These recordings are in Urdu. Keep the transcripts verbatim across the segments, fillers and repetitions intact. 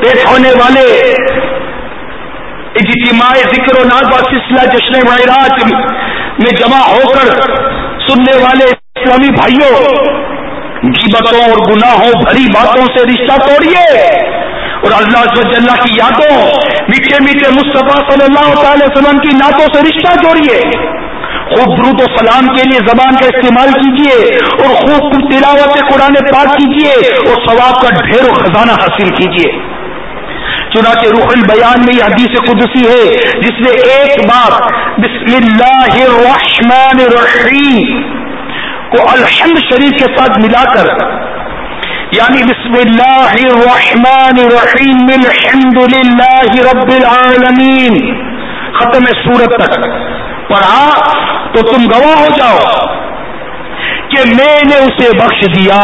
ایک ہونے والے اجتماع ذکر و ناز کا سلسلہ جشن معراج میں جمع ہو کر سننے والے اسلامی بھائیوں، غیبتوں اور گناہوں بھری باتوں سے رشتہ توڑیے اور اللہ عز و جل کی یادوں، میٹھے میٹھے مصطفیٰ صلی اللہ تعالی وسلم کی نعتوں سے رشتہ جوڑیے. خوب درود و سلام کے لیے زبان کا استعمال کیجیے اور خوب تلاوت قرآن پاک کیجیے اور ثواب کا ڈھیر و خزانہ حاصل کیجیے. چنانچہ روح البیان میں یہ حدیث قدسی ہے جس میں ایک بار بسم اللہ الرحمن الرحیم کو الحمد شریف کے ساتھ ملا کر، یعنی بسم اللہ الرحمن الرحیم الحمد للہ رب العالمین ختم سورت تک پڑھا تو تم گواہ ہو جاؤ کہ میں نے اسے بخش دیا،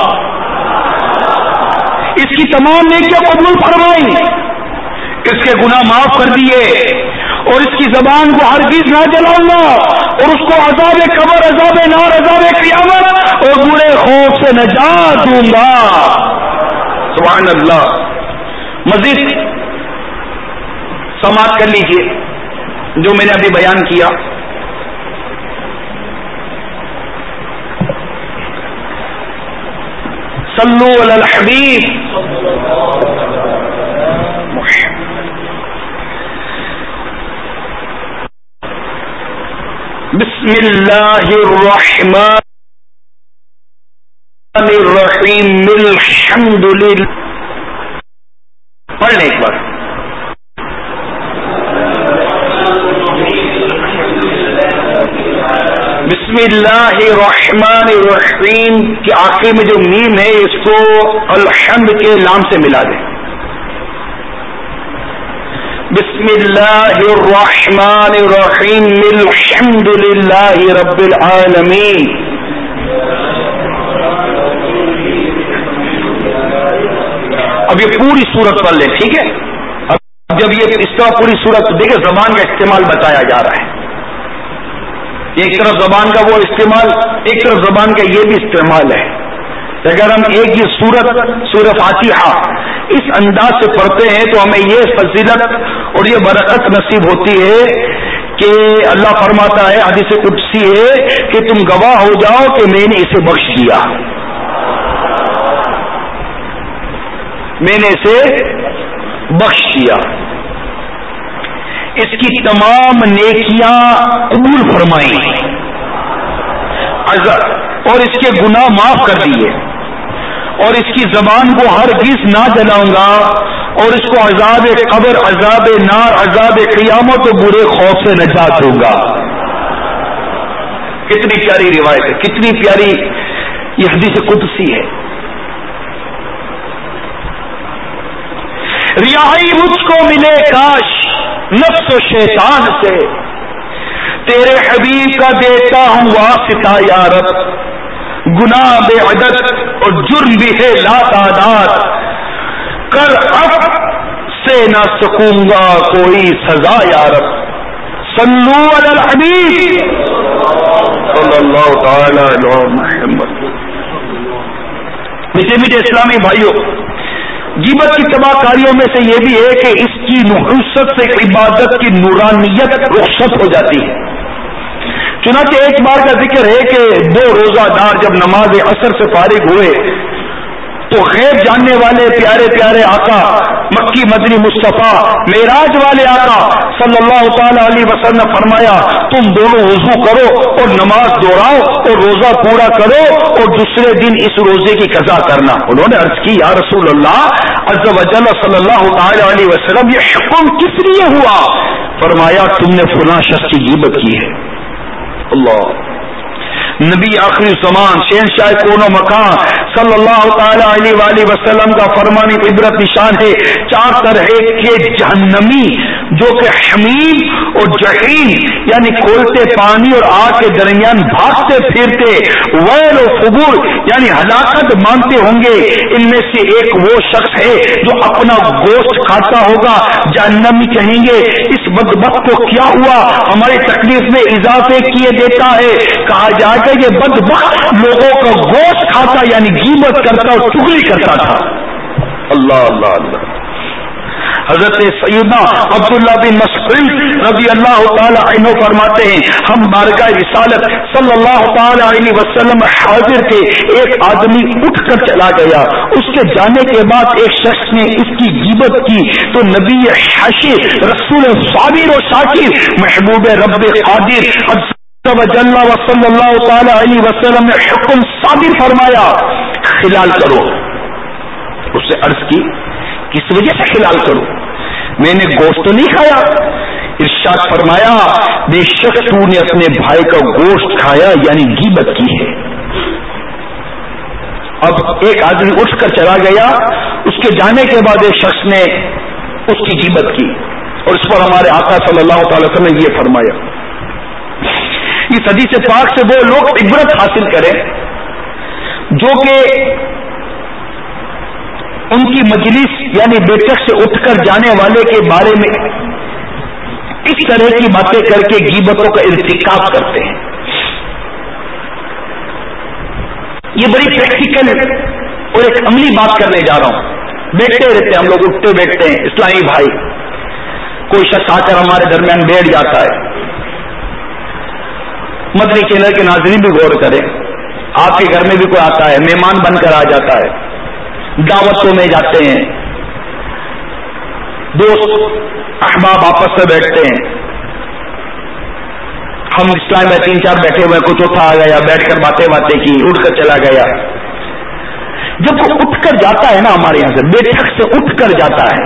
اس کی تمام نیکیاں قبول فرمائی، اس کے گناہ معاف کر دیے اور اس کی زبان کو ہرگز نہ جلاؤں گا اور اس کو عذاب قبر، عذاب نار، عذاب قیامت اور برے خوف سے نجات دوں گا. سبحان اللہ. مزید سماعت کر لیجئے جو میں نے ابھی بیان کیا. صلو علی الحبیب. بسم اللہ الرحمن الرحیم الحمد للہ. پڑھ لیں ایک بار. بسم اللہ الرحمن الرحیم کے آخر میں جو میم ہے اس کو الحمد کے لام سے ملا دیں. بسم اللہ الرحمن الرحیم الحمد للہ رب العالمین. اب یہ پوری سورت پڑھ لیں، ٹھیک ہے؟ اب جب یہ اس طرح پوری سورت دیکھیں، زبان کا استعمال بتایا جا رہا ہے. ایک طرف زبان کا وہ استعمال، ایک طرف زبان کا یہ بھی استعمال ہے. اگر ہم ایک یہ سورت سورہ فاتحہ اس انداز سے پڑھتے ہیں تو ہمیں یہ فضیلت اور یہ برکت نصیب ہوتی ہے کہ اللہ فرماتا ہے، حدیث قدسی ہے کہ تم گواہ ہو جاؤ کہ میں نے اسے بخش دیا، میں نے اسے بخش دیا، اس کی تمام نیکیاں قبول فرمائی اور اس کے گناہ معاف کر دیے اور اس کی زبان کو ہرگز نہ جلاؤں گا اور اس کو عذاب قبر، عذاب نار، عذاب قیامت و برے خوف سے نجات دوں گا. کتنی پیاری روایت ہے، کتنی پیاری یہ حدیث قدسی ہے. رہائی مجھ کو ملے کاش نفس و شیطان سے، تیرے حبیب کا دیتا ہوں واسطہ یا رب، گناہ بے عدد اور جرم بھی ہے لا تعداد، کر اب سے نہ سکوں گا کوئی سزا یا رب. صلو علی الحبیب صلی اللہ تعالی علی محمد. میٹھے میٹھے اسلامی بھائیوں، غیبت کی تباہ کاریوں میں سے یہ بھی ہے کہ اس کی نحوست سے عبادت کی نورانیت رخصت ہو جاتی ہے. چنانچہ ایک بار کا ذکر ہے کہ دو روزہ دار جب نماز عصر سے فارغ ہوئے تو غیب جاننے والے پیارے پیارے آقا مکی مدنی مصطفیٰ معراج والے آقا صلی اللہ تعالی علیہ وسلم نے فرمایا، تم دونوں وضو کرو اور نماز دوہراؤ اور روزہ پورا کرو اور دوسرے دن اس روزے کی قضا کرنا. انہوں نے عرض کی، یا رسول اللہ عز و جل صلی اللہ تعالی علیہ وسلم یہ حکم کس لیے ہوا؟ فرمایا، تم نے فلاں شخص کی غیبت کی ہے. اللہ. نبی آخری زمان شہنشاہ کون و مکان صلی اللہ تعالی علیہ وآلہ وسلم کا فرمان عبرت نشان ہے. چار طرح کے جہنمی جو کہ حمیم اور جحیم یعنی کھولتے پانی اور آگ کے درمیان بھاگتے پھرتے ویل و فبور یعنی ہلاکت مانتے ہوں گے، ان میں سے ایک وہ شخص ہے جو اپنا گوشت کھاتا ہوگا. جہنمی کہیں گے، اس بدبخت کو کیا ہوا، ہماری تکلیف میں اضافے کیے دیتا ہے. کہا جائے کہ یہ بدبخت لوگوں کا گوشت کھاتا یعنی غیبت کرتا اور چغلی کرتا تھا. اللہ اللہ اللہ. حضرت سیدنا عبداللہ بن مسعود رضی اللہ تعالی عنہ فرماتے ہیں ہم بارگاہ رسالت صلی اللہ تعالی علیہ وسلم حاضر تھے، ایک آدمی اٹھ کر چلا گیا، اس کے جانے کے بعد ایک شخص نے اس کی غیبت کی تو نبی حاشر رسول صابر و شاکر محبوب رب قادر وجل و صلی اللہ تعالی علیہ وسلم نے حکم صادر فرمایا خلال کرو۔ اس سے عرض کی کس وجہ سے خلال کرو؟ میں نے گوشت نہیں کھایا؟ ارشاد فرمایا بے شک تو نے اپنے بھائی کا گوشت کھایا یعنی غیبت کی ہے۔ اب ایک آدمی اٹھ کر چلا گیا، اس کے جانے کے بعد ایک شخص نے اس کی غیبت کی اور اس پر ہمارے آقا صلی اللہ تعالی وسلم نے یہ فرمایا۔ اس حدیث پاک سے وہ لوگ عبرت حاصل کریں جو کہ ان کی مجلس یعنی بیٹھک سے اٹھ کر جانے والے کے بارے میں اس طرح کی باتیں کر کے غیبتوں کا ارتکاب کرتے ہیں۔ یہ بڑی پریکٹیکل اور ایک عملی بات کرنے جا رہا ہوں۔ بیٹھتے رہتے ہیں ہم لوگ، اٹھتے بیٹھتے ہیں اسلامی بھائی، کوئی شخص آ کر ہمارے درمیان بیٹھ جاتا ہے۔ مدنی چینل کے ناظرین بھی غور کریں، آپ کے گھر میں بھی کوئی آتا ہے، مہمان بن کر آ جاتا ہے، دعوتوں میں جاتے ہیں، دوست احباب آپس میں بیٹھتے ہیں، ہم اسلام میں تین چار بیٹھے ہوئے، کچھ چوتھا آ گیا، بیٹھ کر باتیں باتیں کی، اٹھ کر چلا گیا۔ جب وہ اٹھ کر جاتا ہے نا، ہمارے یہاں سے بیٹھک سے اٹھ کر جاتا ہے،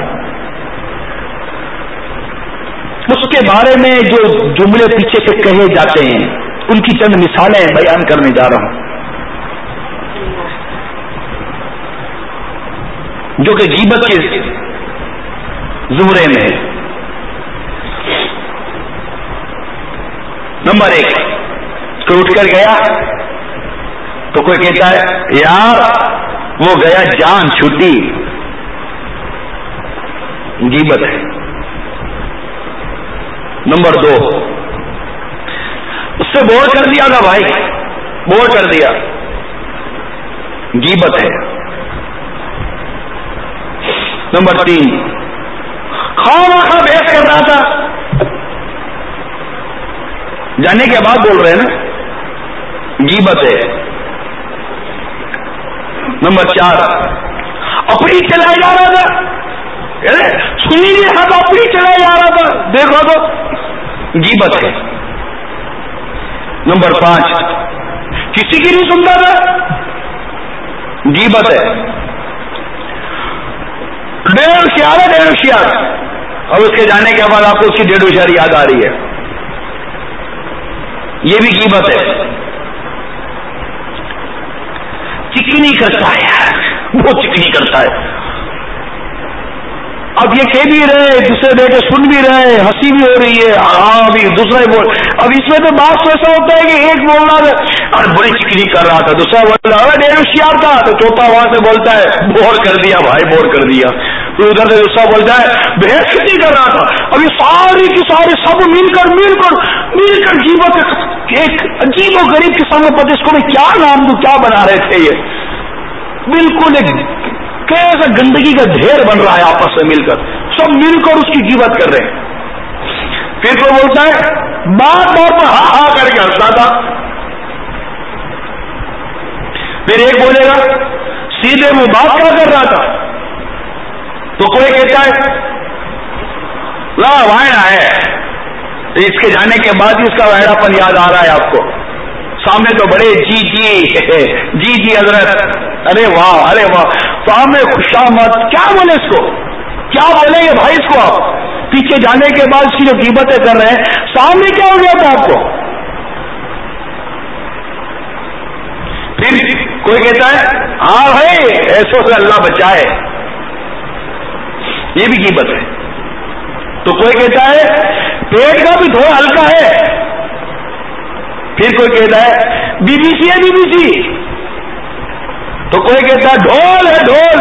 اس کے بارے میں جو جملے پیچھے سے کہے جاتے ہیں ان کی چند مثالیں بیان کرنے جا رہا ہوں جو کہ غیبت کے زمرے میں ہے۔ نمبر ایک، کوئی اٹھ کر گیا تو کوئی کہتا ہے یار وہ گیا جان چھٹی، غیبت ہے۔ نمبر دو، اس سے بور کر دیا تھا بھائی، بور کر دیا، غیبت ہے۔ نمبر تین، خواہ خواہ بحث کر رہا تھا، جانے کے بعد بول رہے ہیں نا، غیبت ہے۔ نمبر چار، اپنی چلائے جا رہا تھا، سنی نہیں رہا تھا، اپنی چلائے جا رہا تھا، دیکھو تو غیبت ہے۔ نمبر پانچ، کسی کی نہیں سنتا تھا، غیبت ہے۔ ڈیڑھ ہوشیار ہے، ڈیڑھ ہوشیار، اور اس کے جانے کے بعد آپ کو اس کی ڈیڑھ ہوشیاری یاد آ رہی ہے، یہ بھی غیبت ہے۔ چکنی کرتا ہے یار، وہ چکنی کرتا ہے۔ اب یہ کہہ بھی رہے، دوسرے بیٹے سن بھی رہے، ہنسی بھی ہو رہی ہے، ہاں ابھی دوسرا ہی بول، اب اس میں تو بات تو ایسا ہوتا ہے کہ ایک بول رہا تھا اور بڑی چکنی کر رہا تھا، دوسرا بول رہا ہے ڈیڑھ ہوشیار تھا، تو چوتھا وہاں سے بولتا ہے بور کر دیا بھائی، بور کر دیا۔ تو ادھر سے دوسرا بولتا ہے بحث کتنی کر رہا تھا، ابھی ساری کی ساری سب مل کر مل کر مل کر غیبت ایک عجیب و غریب قسم میں پتہ اس کو میں کیا نام دوں، کیا بنا رہے تھے، یہ بالکل ایک کیسا گندگی کا ڈھیر بن رہا ہے، آپس میں مل کر سب مل کر اس کی غیبت کر رہے ہیں۔ پھر کوئی بولتا ہے بات بات پر ہاں ہاں کر کے ہنستا تھا، پھر ایک بولے گا سیدھے میں بات کیا کر رہا تھا، تو کوئی کہتا ہے لا وائنا ہے، اس کے جانے کے بعد اس کا وائرا پن یاد آ رہا ہے آپ کو، سامنے تو بڑے جی جی جی جی حضرت، ارے واہ ارے واہ، سامنے خوشامد، کیا بولے اس کو، کیا بولیں گے بھائی اس کو، آپ پیچھے جانے کے بعد اس کی جو غیبتیں کر رہے ہیں، سامنے کیا ہو گیا تھا آپ کو۔ پھر کوئی کہتا ہے ہاں بھائی ایسے سے اللہ بچائے، یہ بھی غیبت ہے۔ تو کوئی کہتا ہے پیٹ کا بھی تھوڑا ہلکا ہے، پھر کوئی کہتا ہے بی بی سی ہے بی بی سی، تو کوئی کہتا ہے ڈھول ہے ڈھول،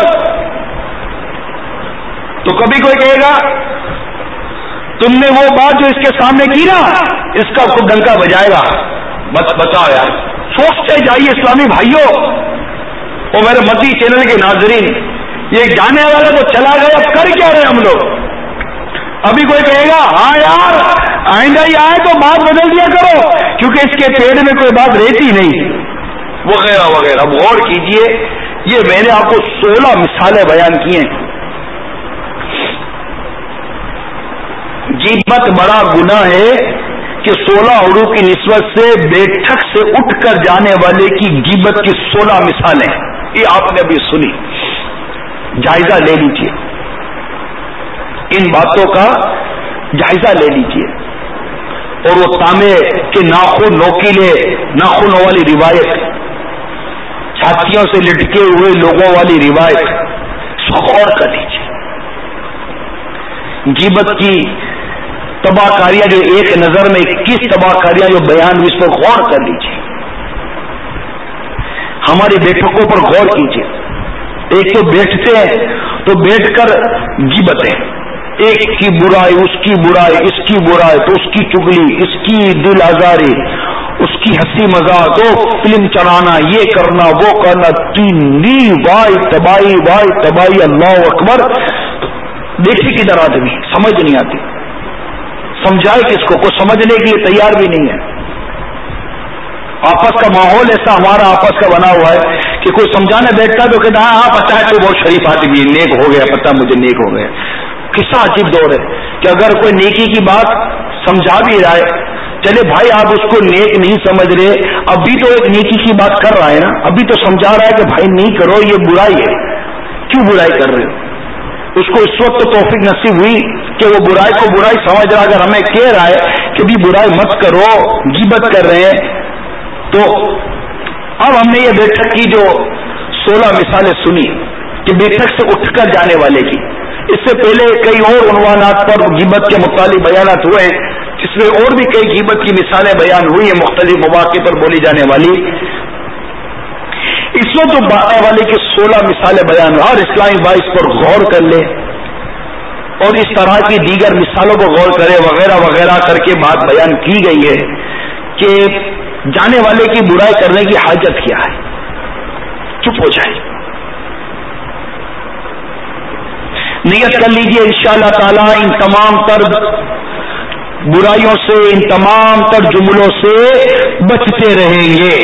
تو کبھی کوئی کہے گا تم نے وہ بات جو اس کے سامنے کی نا، اس کا خود ڈنکا بجائے گا، بس بتاؤ یار، سوچتے جائیے اسلامی بھائیوں اور میرے مدنی چینل کے ناظرین، یہ جانے والا تو چلا گیا، اب کر کیا رہے ہم لوگ؟ ابھی کوئی کہے گا ہاں یار آئندہ ہی آئے تو بات بدل دیا کرو کیونکہ اس کے پیڑ میں کوئی بات رہتی نہیں، وغیرہ وغیرہ. اب غور کیجئے، یہ میں نے آپ کو سولہ مثالیں بیان کی ہیں. غیبت بڑا گناہ ہے کہ سولہ عروع کی نسبت سے بیٹھک سے اٹھ کر جانے والے کی غیبت کی سولہ مثالیں یہ آپ نے بھی سنی. جائزہ لے لیجئے، ان باتوں کا جائزہ لے لیجئے. اور وہ تانبے کے ناخن نوکیلے ناخنوں والی روایت، چھاتیوں سے لٹکے ہوئے لوگوں والی روایت، غور کر لیجئے. غیبت کی تباہ کاریاں جو ایک نظر میں اکیس تباہ کاریاں جو بیان ہوئی، اس پر غور کر لیجئے. ہماری بیٹھکوں پر غور کیجئے. ایک تو بیٹھتے ہیں تو بیٹھ کر غیبتیں، ایک کی برائی، اس کی برائی، اس کی برائی، تو اس کی چگلی، اس کی دل آزاری، اس کی ہنسی مذاق، تو فلم چلانا، یہ کرنا وہ کرنا، تین نی وائی تباہی وائی تباہی. اللہ اکبر. دیکھیے کدھر آدمی سمجھ نہیں آتی، سمجھائے کس کو؟ کوئی سمجھنے کے لیے تیار بھی نہیں ہے. آپس کا ماحول ایسا ہمارا آپس کا بنا ہوا ہے کہ کوئی سمجھانے بیٹھتا ہے تو کہتا ہے ہاں پتہ ہے تو بہت شریف آدمی ہے، نیک ہو گیا، پتہ مجھے نیک ہو گیا. قصہ عجیب دور ہے کہ اگر کوئی نیکی کی بات سمجھا بھی رہا ہے، چلے بھائی آپ اس کو نیک نہیں سمجھ رہے، ابھی تو ایک نیکی کی بات کر رہا ہے نا، ابھی تو سمجھا رہا ہے کہ بھائی نہیں کرو، یہ برائی ہے، کیوں برائی کر رہے ہو؟ اس کو اس وقت تو توفیق نصیب ہوئی کہ وہ برائی کو برائی سمجھ رہا. اگر ہمیں کہہ رہا ہے کہ بھی برائی مت کرو، غیبت کر رہے ہیں، تو اب ہم نے یہ بیٹھک کی جو سولہ مثالیں سنی کہ بیٹھک سے اٹھ کر جانے والے کی. اس سے پہلے کئی اور عنوانات پر غیبت کے متعلق بیانات ہوئے ہیں، جس میں اور بھی کئی غیبت کی مثالیں بیان ہوئی ہیں مختلف مواقع پر بولی جانے والی. اس میں جو بانے والے کی سولہ مثالیں بیان ہوئی، ہر اسلامی بھائی اس پر غور کر لے اور اس طرح کی دیگر مثالوں کو غور کرے وغیرہ وغیرہ کر کے بات بیان کی گئی ہے کہ جانے والے کی برائی کرنے کی حاجت کیا ہے، چپ ہو جائے. نیت کر لیجئے انشاءاللہ تعالی ان تمام تر برائیوں سے، ان تمام تر جملوں سے بچتے رہیں گے.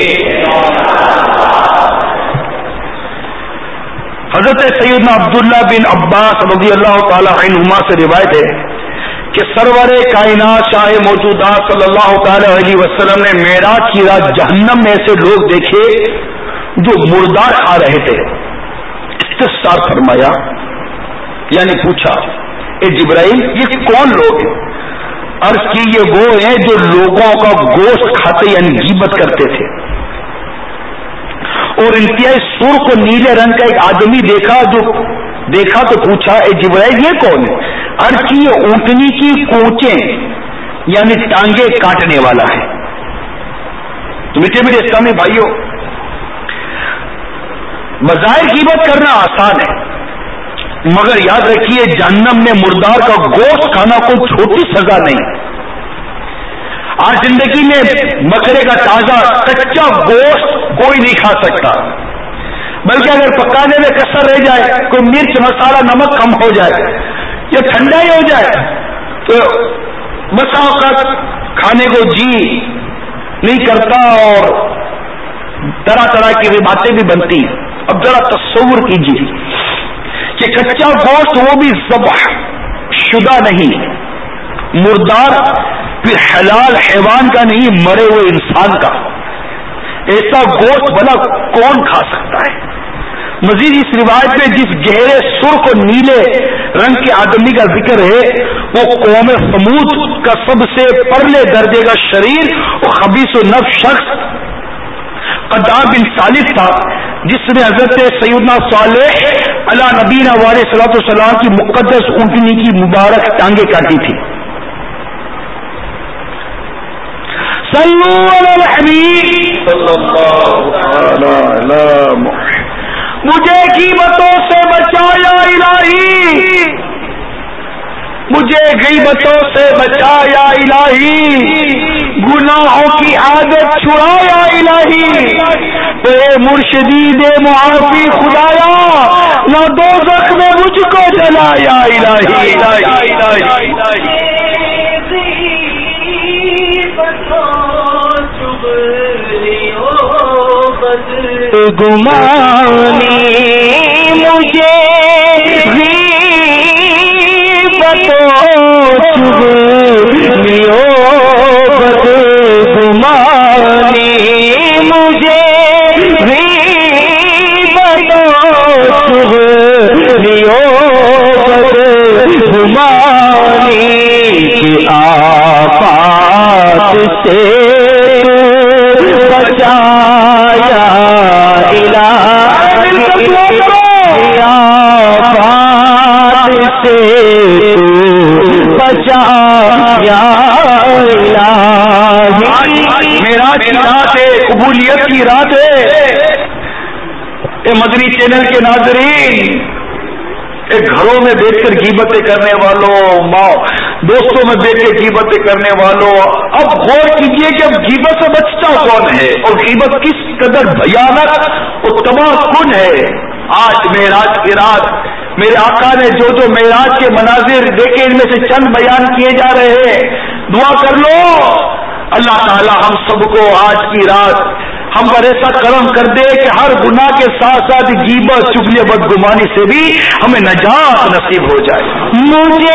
حضرت سیدنا عبداللہ بن عباس رضی اللہ تعالی عنہما سے روایت ہے کہ سرور کائنات شاہ موجودات صلی اللہ تعالی علیہ وسلم نے معراج کی رات جہنم میں ایسے لوگ دیکھے جو مردار کھا رہے تھے. استفسار فرمایا، یعنی پوچھا اے جبرائیل یہ کون لوگ ہیں؟ عرض کی یہ وہ ہیں جو لوگوں کا گوشت کھاتے یعنی غیبت کرتے تھے. اور انتہائی سرخ و نیلے رنگ کا ایک آدمی دیکھا جو دیکھا تو پوچھا اے جبرائیل یہ کون ہے؟ عرض کی یہ اونٹنی کی کوچیں یعنی ٹانگیں کاٹنے والا ہے. تو میٹھے میٹھے اسلامی بھائیوں، بظاہر غیبت کرنا آسان ہے، مگر یاد رکھیے جہنم میں مردار کا گوشت کھانا کوئی چھوٹی سزا نہیں. آج زندگی میں بکرے کا تازہ کچا گوشت کوئی نہیں کھا سکتا، بلکہ اگر پکانے میں کسر رہ جائے، کوئی مرچ مسالہ نمک کم ہو جائے یا ٹھنڈا ہی ہو جائے تو بس اوقات کھانے کو جی نہیں کرتا اور طرح طرح کی باتیں بھی بنتی. اب ذرا تصور کیجیے کہ کچا گوشت وہ بھی ذبح شدہ نہیں، مردار، پھر حلال حیوان کا نہیں، مرے ہوئے انسان کا. ایسا گوشت بھلا کون کھا سکتا ہے؟ مزید اس روایت میں جس گہرے سرخ اور نیلے رنگ کے آدمی کا ذکر ہے وہ قوم سمود کا سب سے پرلے درجے کا شریر اور خبیث و نفس شخص قدام بن صالح تھا، جس نے حضرت سیدنا صالح علی نبینا علیہ الصلوۃ والسلام کی مقدس اونٹنی کی مبارک ٹانگیں کاٹی تھی. صلو علی الحبیب صلی اللہ علیہ محمد. مجھے غیبتوں سے بچا یا الہی، مجھے غیبتوں سے بچا یا الہی، گناہوں کی عادت چھڑا یا الہی، اے مرشدی دے معافی خدایا، نہ دوزخ میں مجھ کو جلا یا الہی۔ گمانی مجھے غیبتوں چغلیوں بد گمانی مجھے غیبتوں چغلیوں بد گمانی کی آفات سے بچایا معراج کی رات ہے، قبولیت کی رات ہے۔ اے مدنی چینل کے ناظرین، اے گھروں میں بیٹھ کر غیبتیں کرنے والوں، ماں دوستوں میں بیٹھ کے غیبتیں کرنے والوں، اب غور کیجئے کہ اب غیبت سے بچتا کون ہے اور غیبت کس قدر بھیانک اور تباہ کن ہے۔ آج معراج کی رات میرے آقا نے جو جو معراج کے مناظر دیکھے، ان میں سے چند بیان کیے جا رہے ہیں۔ دعا کر لو اللہ تعالی ہم سب کو آج کی رات ہم پر ایسا کرم کر دے کہ ہر گناہ کے ساتھ ساتھ غیبت، چغلی، بدگمانی سے بھی ہمیں نجات نصیب ہو جائے۔ مجھے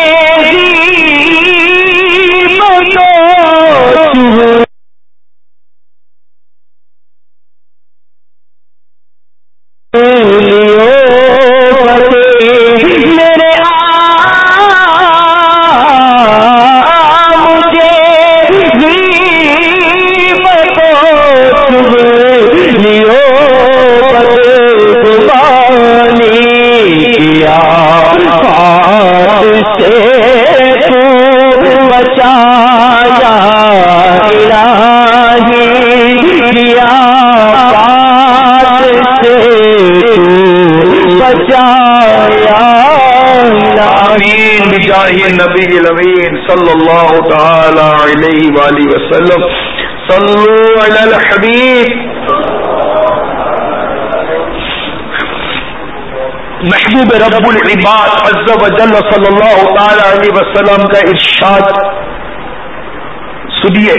نبی الامین صلی اللہ تعالی علیہ وآلہ وسلم، صلو علی الحبیب۔ محبوب رب العباد عز و جل صلی اللہ تعالی علیہ وسلم کا ارشاد سنیے،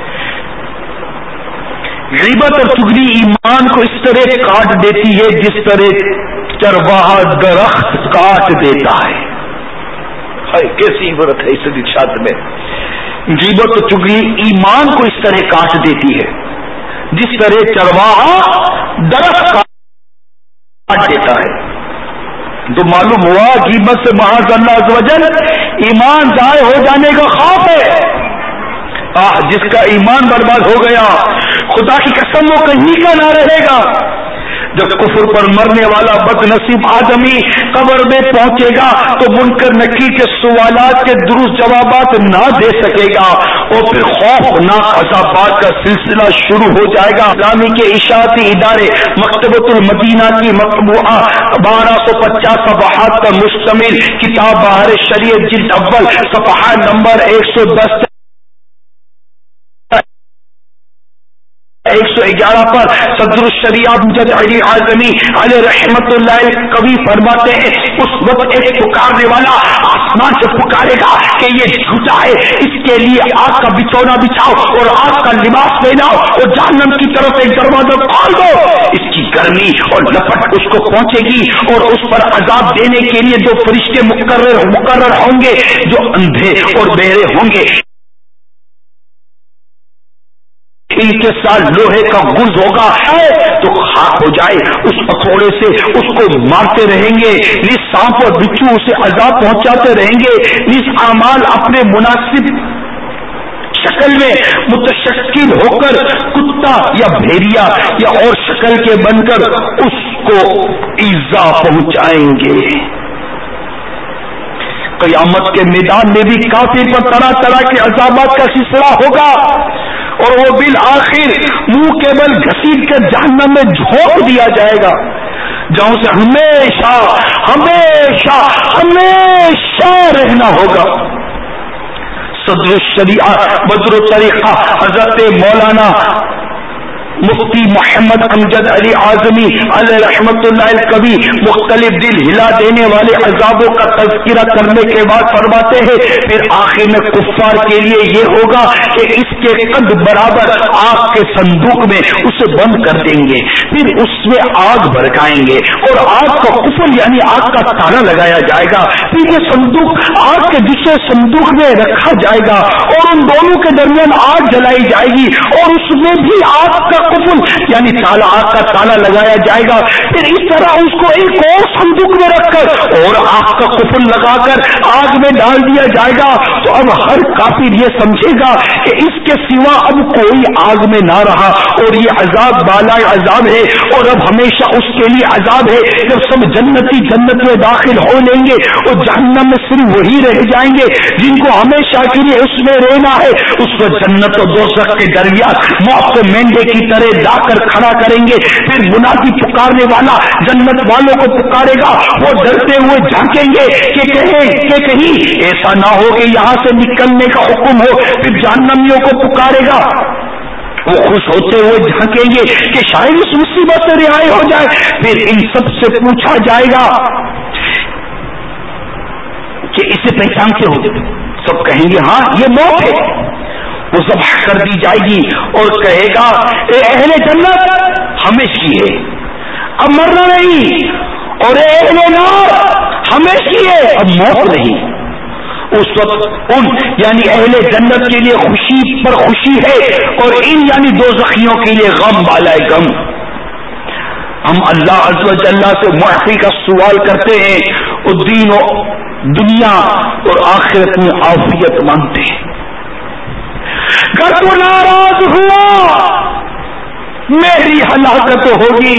غیبت اور چغلی ایمان کو اس طرح کاٹ دیتی ہے جس طرح چرواہا درخت کاٹ دیتا ہے۔ کیسی عبرت ہے اس ارشاد میں۔ غیبت و چغلی ایمان کو اس طرح کاٹ دیتی ہے جس طرح چرواہا درخت کاٹ دیتا ہے۔ تو معلوم ہوا غیبت سے معاذ اللہ عز و جل ایمان ضائع ہو جانے کا خوف ہے۔ آہ جس کا ایمان برباد ہو گیا، خدا کی قسم وہ کہیں کا نہ رہے گا۔ جب کفر پر مرنے والا بد نصیب آدمی قبر میں پہنچے گا تو منکر نکیر کے سوالات کے درست جوابات نہ دے سکے گا، اور پھر خوفناک عذابات کا سلسلہ شروع ہو جائے گا۔ اسلامی کے اشاعتی ادارے مکتبۃ المدینہ کی مطبوعہ بارہ سو پچاس صفحات پر مشتمل کتاب بہار شریعت جلد اول صفحہ نمبر ایک سو دس ایک سو گیارہ پر صدر الشریعہ مجد علی اعظمی علیہ رحمت اللہ کبھی فرماتے ہیں، اس وقت ایک پکارنے والا آسمان سے پکارے گا کہ یہ جھوٹا ہے، اس کے لیے آگ کا بچھونا بچھاؤ اور آگ کا لباس پہناؤ اور جہنم کی طرف ایک دروازہ کھول دو۔ اس کی گرمی اور لپٹ اس کو پہنچے گی اور اس پر عذاب دینے کے لیے دو فرشتے مقرر مقرر ہوں گے جو اندھے اور بہرے ہوں گے۔ ان کے ساتھ لوہے کا گرز ہوگا تو خاک ہو جائے، اس ہتھوڑے سے اس کو مارتے رہیں گے، نس سانپ اور بچھو اسے عذاب پہنچاتے رہیں گے، نس اعمال اپنے مناسب شکل میں متشکل ہو کر کتا یا بھیڑیا یا اور شکل کے بن کر اس کو ایذا پہنچائیں گے۔ قیامت کے میدان میں بھی کافر پر طرح طرح کے عذابات کا سلسلہ ہوگا اور وہ بالآخر منہ کے بل گھسیٹ کر جہنم میں جھونک دیا جائے گا، جہاں سے ہمیشہ ہمیشہ ہمیشہ ہمیشہ رہنا ہوگا. صدر الشریعہ بدر الطریقہ حضرت مولانا مفتی محمد امجد علی اعظمی علیہ رحمت اللہ الکبی مختلف دل ہلا دینے والے عذابوں کا تذکرہ کرنے کے بعد فرماتے ہیں پھر آخر میں کفار کے لیے یہ ہوگا کہ اس کے قد برابر آگ کے صندوق میں اسے بند کر دیں گے, پھر اس میں آگ بھڑکائیں گے اور آگ کا قفل یعنی آگ کا تالا لگایا جائے گا, پھر یہ صندوق آگ کے دوسرے صندوق میں رکھا جائے گا اور ان دونوں کے درمیان آگ جلائی جائے گی اور اس میں بھی آگ کا قفل یعنی تالا آگ کا تالا لگایا جائے گا, پھر اس طرح اس کو ایک اور صندوق میں رکھ کر اور آگ کا قفل لگا کر آگ میں ڈال دیا جائے گا. تو اب ہر کافر یہ سمجھے گا کہ اس کے سوا اب کوئی آگ میں نہ رہا اور یہ عذاب بالا عذاب ہے اور اب ہمیشہ اس کے لیے عذاب ہے. جب سب جنتی جنت میں داخل ہو لیں گے اور جہنم میں صرف وہی رہ جائیں گے جن کو ہمیشہ کے لیے اس میں رہنا ہے. اس کو جنت و دوزخ کے درمیان موت کو مینڈے کی طرح لا کر کھڑا کریں گے. پھر منادی پکارنے والا جنت والوں کو پکارے گا, وہ ڈرتے ہوئے جھانکیں گے کہ کہیں کہ کہیں ایسا نہ ہو کہ یہاں سے نکلنے کا حکم ہو. پھر جہنمیوں کو پکارے گا, وہ خوش ہوتے ہوئے جھانکیں گے کہ شاید اس مصیبت سے رہائی ہو جائے. پھر ان سب سے پوچھا جائے گا کہ اسے پہچانتے ہو؟ سب کہیں گے ہاں یہ موت ہے. وہ ذبح کر دی جائے گی اور کہے گا اے اہل جنت ہمیشہ ہے, اب مرنا نہیں, اور اے اہل نار ہمیشہ ہے, اب موت نہیں. اس وقت ان یعنی اہل جنت کے لیے خوشی پر خوشی ہے اور ان یعنی دوزخیوں کے لیے غم بالائے غم. ہم اللہ عز و جل سے معافی کا سوال کرتے ہیں اور دین و دنیا اور آخرت میں عافیت مانگتے ہیں. گر تو ناراض ہوا میری ہلاکت ہوگی,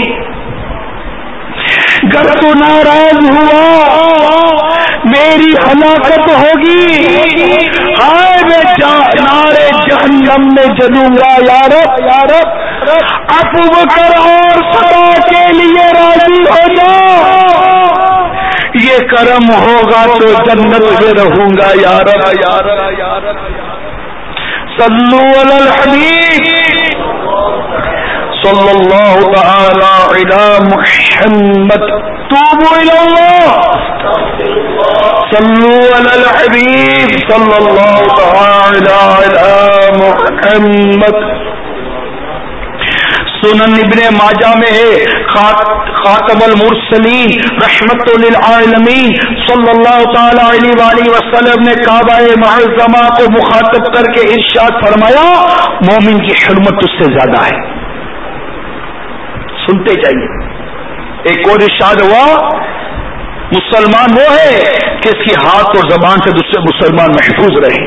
گر تو ناراض ہوا میری ہلاکت ہوگی. ہائے میں نارے جہنم میں جلوں گا یارب یارب, ابو بکر اور سرا کے لیے راضی ہو جاؤ, یہ کرم ہوگا تو جنت میں رہوں گا یارب یارب. صلو علی الحبیب صلی اللہ تعالی علی محمد, توبوا الی اللہ, صلو علی الحبیب صلی اللہ تعالی علی محمد. سنن ابن ماجہ میں ہے خاتم المرسلین رحمت للعالمین صلی اللہ تعالی علیہ وآلہ وسلم نے کعبہ معظمہ کو مخاطب کر کے ارشاد فرمایا مومن کی حرمت اس سے زیادہ ہے. سنتے جائیے. ایک اور ارشاد ہوا مسلمان وہ ہے کہ اس کی ہاتھ اور زبان سے دوسرے مسلمان محفوظ رہے.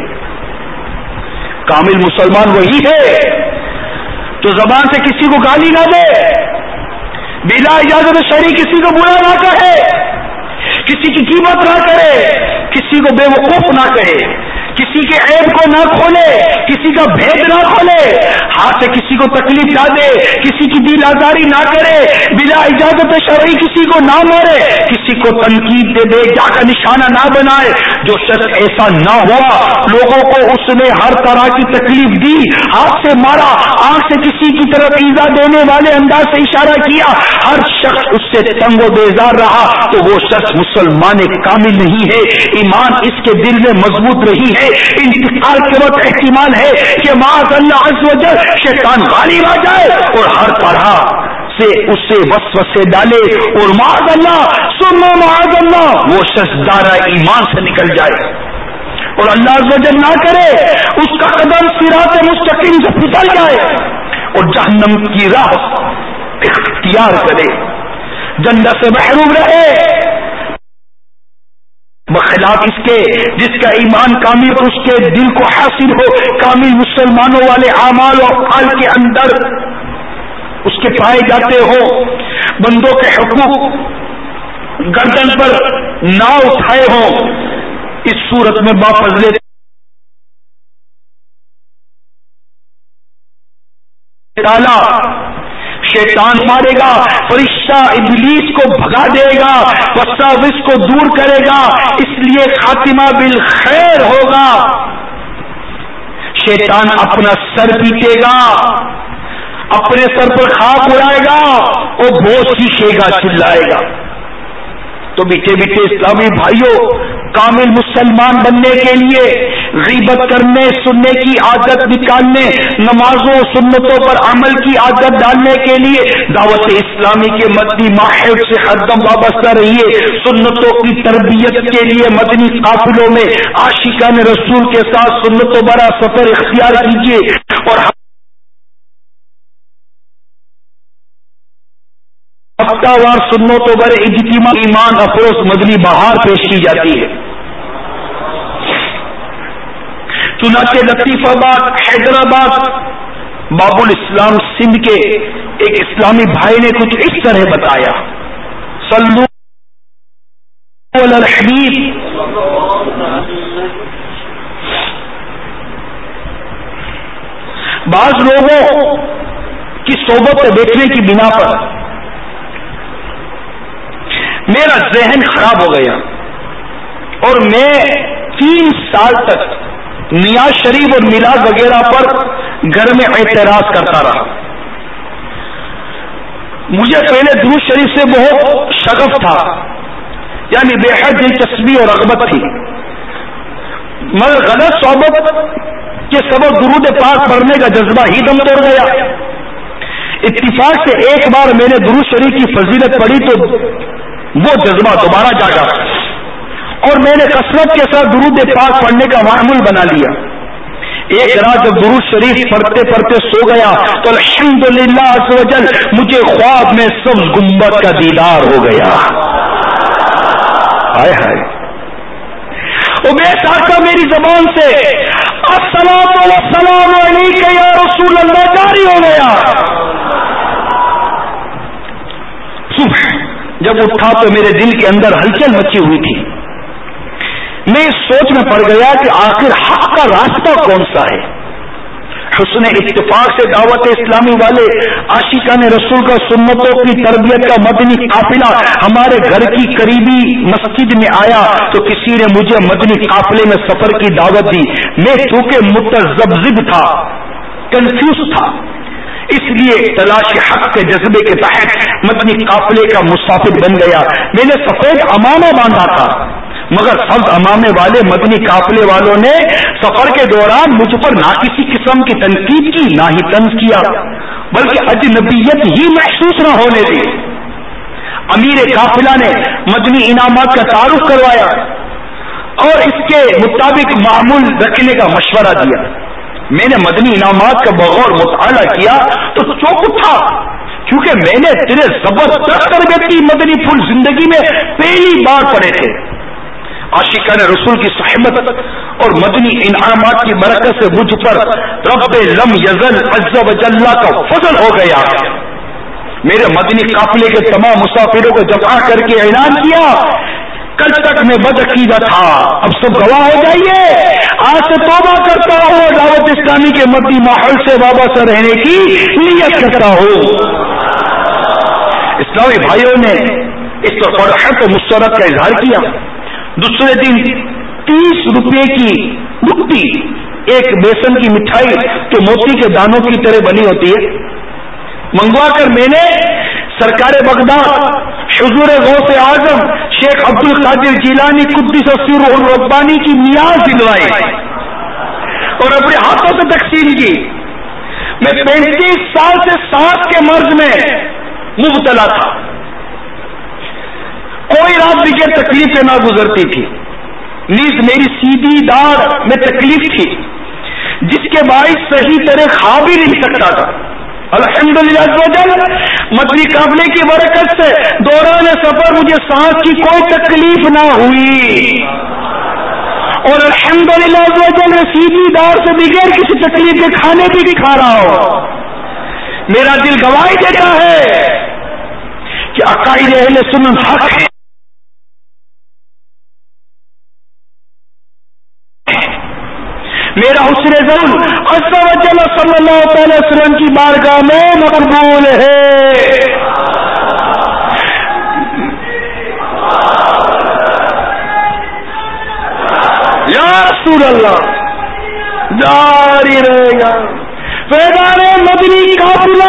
کامل مسلمان وہی ہے تو زبان سے کسی کو گالی نہ دے, بلا اجازت شرعی کسی کو برا نہ کہے, کسی کی قیمت نہ کرے, کسی کو بے وقوف نہ کہے, کسی کے عیب کو نہ کھولے, کسی کا بھید نہ کھولے, ہاتھ سے کسی کو تکلیف نہ دے, کسی کی دل آزاری نہ کرے, بلا اجازت شرعی کسی کو نہ مارے, کسی کو تنقید دے دے, جا کا نشانہ نہ بنائے. جو شخص ایسا نہ ہوا, لوگوں کو اس نے ہر طرح کی تکلیف دی, ہاتھ سے مارا, آنکھ سے کسی کی طرف ایذا دینے والے انداز سے اشارہ کیا, ہر شخص اس سے تنگ و بیزار رہا, تو وہ شخص مسلمان کامل نہیں ہے. ایمان اس کے دل میں مضبوط رہی ہے. انتقال کے وقت احتمال ہے کہ معاذ اللہ عز و جل شیطان غالب آ جائے اور ہر طرح سے اسے وسوسے ڈالے اور معاذ اللہ ثم معاذ اللہ وہ شخص دارا ایمان سے نکل جائے اور اللہ عز و جل نہ کرے اس کا قدم صراط مستقیم سے پھسل جائے اور جہنم کی راہ اختیار کرے, جنت سے محروم رہے, بخلاف اس کے جس کا ایمان کامل اور اس کے دل کو حاصل ہو کامل مسلمانوں والے اعمال و افعال کے اندر اس کے پائے جاتے ہو. بندوں کے حقوق گردن پر نہ اٹھائے ہوں, اس صورت میں بافضل تعالی شیطان مارے گا، فرشتہ ابلیس کو بھگا دے گا، وساوس کو دور کرے گا، اس لیے خاتمہ بالخیر ہوگا۔ شیطان اپنا سر پیٹے گا، اپنے سر پر خاک اڑائے گا اور بہت چیخے گا، چلائے گا۔ تو بیٹے بیٹے اسلامی بھائیوں، کامل مسلمان بننے کے لیے غیبت کرنے سننے کی عادت نکالنے، نمازوں سنتوں پر عمل کی عادت ڈالنے کے لیے دعوت اسلامی کے مدنی ماہر سے ہر دم وابستہ رہیے۔ سنتوں کی تربیت کے لیے مدنی قافلوں میں عاشقان رسول کے ساتھ سنتوں برا سفر اختیار کیجیے، اور ہفتہ وار سنتوں پر اجتماع ایمان افروز مدنی بہار پیش کی جاتی ہے۔ چنانچہ لطیف آباد حیدرآباد باب الاسلام سندھ کے ایک اسلامی بھائی نے کچھ اس طرح بتایا، صلو علی الحبیب۔ بعض لوگوں کی صحبت میں بیٹھنے کی بنا پر میرا ذہن خراب ہو گیا اور میں تین سال تک نیاز شریف اور میلاد وغیرہ پر گھر میں اعتراض کرتا رہا۔ مجھے پہلے درود شریف سے بہت شغف تھا، یعنی بے حد دلچسپی اور رغبت تھی، مگر غلط صحبت کے سبب درود پاک پڑھنے کا جذبہ ہی دم توڑ گیا۔ اتفاق سے ایک بار میں نے درود شریف کی فضیلت پڑھی تو وہ جذبہ دوبارہ جاگا اور میں نے کثرت کے ساتھ درود پاک پڑھنے کا معمول بنا لیا۔ ایک رات جب درود شریف پڑھتے پڑھتے سو گیا تو الحمدللہ عز و جل مجھے خواب میں سبز گنبد کا دیدار ہو گیا۔ ہائے ہائے، اور بے ساکہ میری زبان سے السلام والسلام علیک یا رسول اللہ جاری ہو گیا۔ صبح جب اٹھا تو میرے دل کے اندر ہلچل مچی ہوئی تھی۔ میں اس سوچ میں پڑ گیا کہ آخر حق کا راستہ کون سا ہے۔ حسن اتفاق سے دعوت اسلامی والے عاشقان رسول کا سنتوں کی تربیت کا مدنی قافلہ ہمارے گھر کی قریبی مسجد میں آیا تو کسی نے مجھے مدنی قافلے میں سفر کی دعوت دی۔ میں چونکہ متذبذب تھا، کنفیوز تھا، اس لیے تلاش حق کے جذبے کے تحت مدنی قافلے کا مسافر بن گیا۔ میں نے سفید امامہ باندھا تھا، مگر سبز امامے والے مدنی قافلے والوں نے سفر کے دوران مجھ پر نہ کسی قسم کی تنقید کی، نہ ہی طنز کیا، بلکہ اجنبیت ہی محسوس نہ ہونے دی۔ امیر قافلہ نے مدنی انعامات کا تعارف کروایا اور اس کے مطابق معمول رکھنے کا مشورہ دیا۔ میں نے مدنی انعامات کا بغور مطالعہ کیا تو چوپ اٹھا، کیونکہ میں نے تیرے زبردست تربیتی مدنی پھول زندگی میں پہلی بار پڑھے تھے۔ عاشقان رسول کی صحبت اور مدنی انعامات کی برکت سے مجھ پر رب لم یزل عز و جل کا فضل ہو گیا۔ میرے مدنی قافلے کے تمام مسافروں کو جمع کر کے اعلان کیا، کل تک میں بدعقیدہ تھا، اب سب گواہ ہو جائیے، آج سے توبہ کرتا ہوں اور دعوت اسلامی کے مدنی ماحول سے وابستہ رہنے کی نیت کرتا ہوں۔ اسلامی بھائیوں نے اس پر فرحت و مسرت کا اظہار کیا۔ دوسرے دن تیس روپے کی مٹھی ایک بیسن کی مٹھائی تو موتی کے دانوں کی طرح بنی ہوتی ہے منگوا کر میں نے سرکار بغداد حضور غوث اعظم شیخ عبد القادر جیلانی قدس سرہ الربانی کی نیاز دلوائی اور اپنے ہاتھوں سے تقسیم کی۔ میں پینتیس سال سے سانس کے مرض میں مبتلا تھا، کوئی رات بغیر تکلیف سے نہ گزرتی تھی، نیز میری سیدھی داڑھ میں تکلیف تھی جس کے باعث صحیح طرح کھا بھی نہیں سکتا تھا۔ الحمدللہ مدنی قافلے کی برکت سے دوران سفر مجھے سانس کی کوئی تکلیف نہ ہوئی اور الحمدللہ میں سیدھی دار سے بغیر کسی تکلیف کے کھانے بھی کھا رہا ہوں۔ میرا دل گواہی دیتا ہے کہ عقائد اہل سنت حق ہے۔ میرا حسن ظن عز و جل صلی اللہ تعالی وسلم کی بارگاہ میں مقبول ہے. یا رسول اللہ جاری رہے گا فیضان مدنی قافلہ،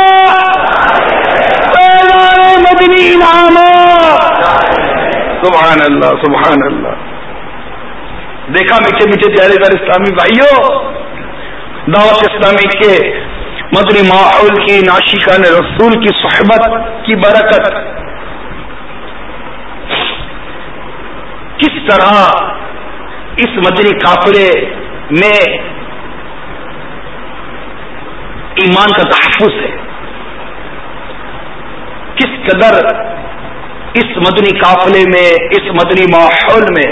فیضان مدنی انعامات. سبحان اللہ سبحان اللہ. دیکھا میٹھے میٹھے پیارے پیارے اسلامی بھائیوں، دعوت اسلامی کے مدنی ماحول کی، ناشکان رسول کی صحبت کی برکت کس طرح اس مدنی قافلے میں ایمان کا تحفظ ہے، کس قدر اس مدنی قافلے میں، اس مدنی ماحول میں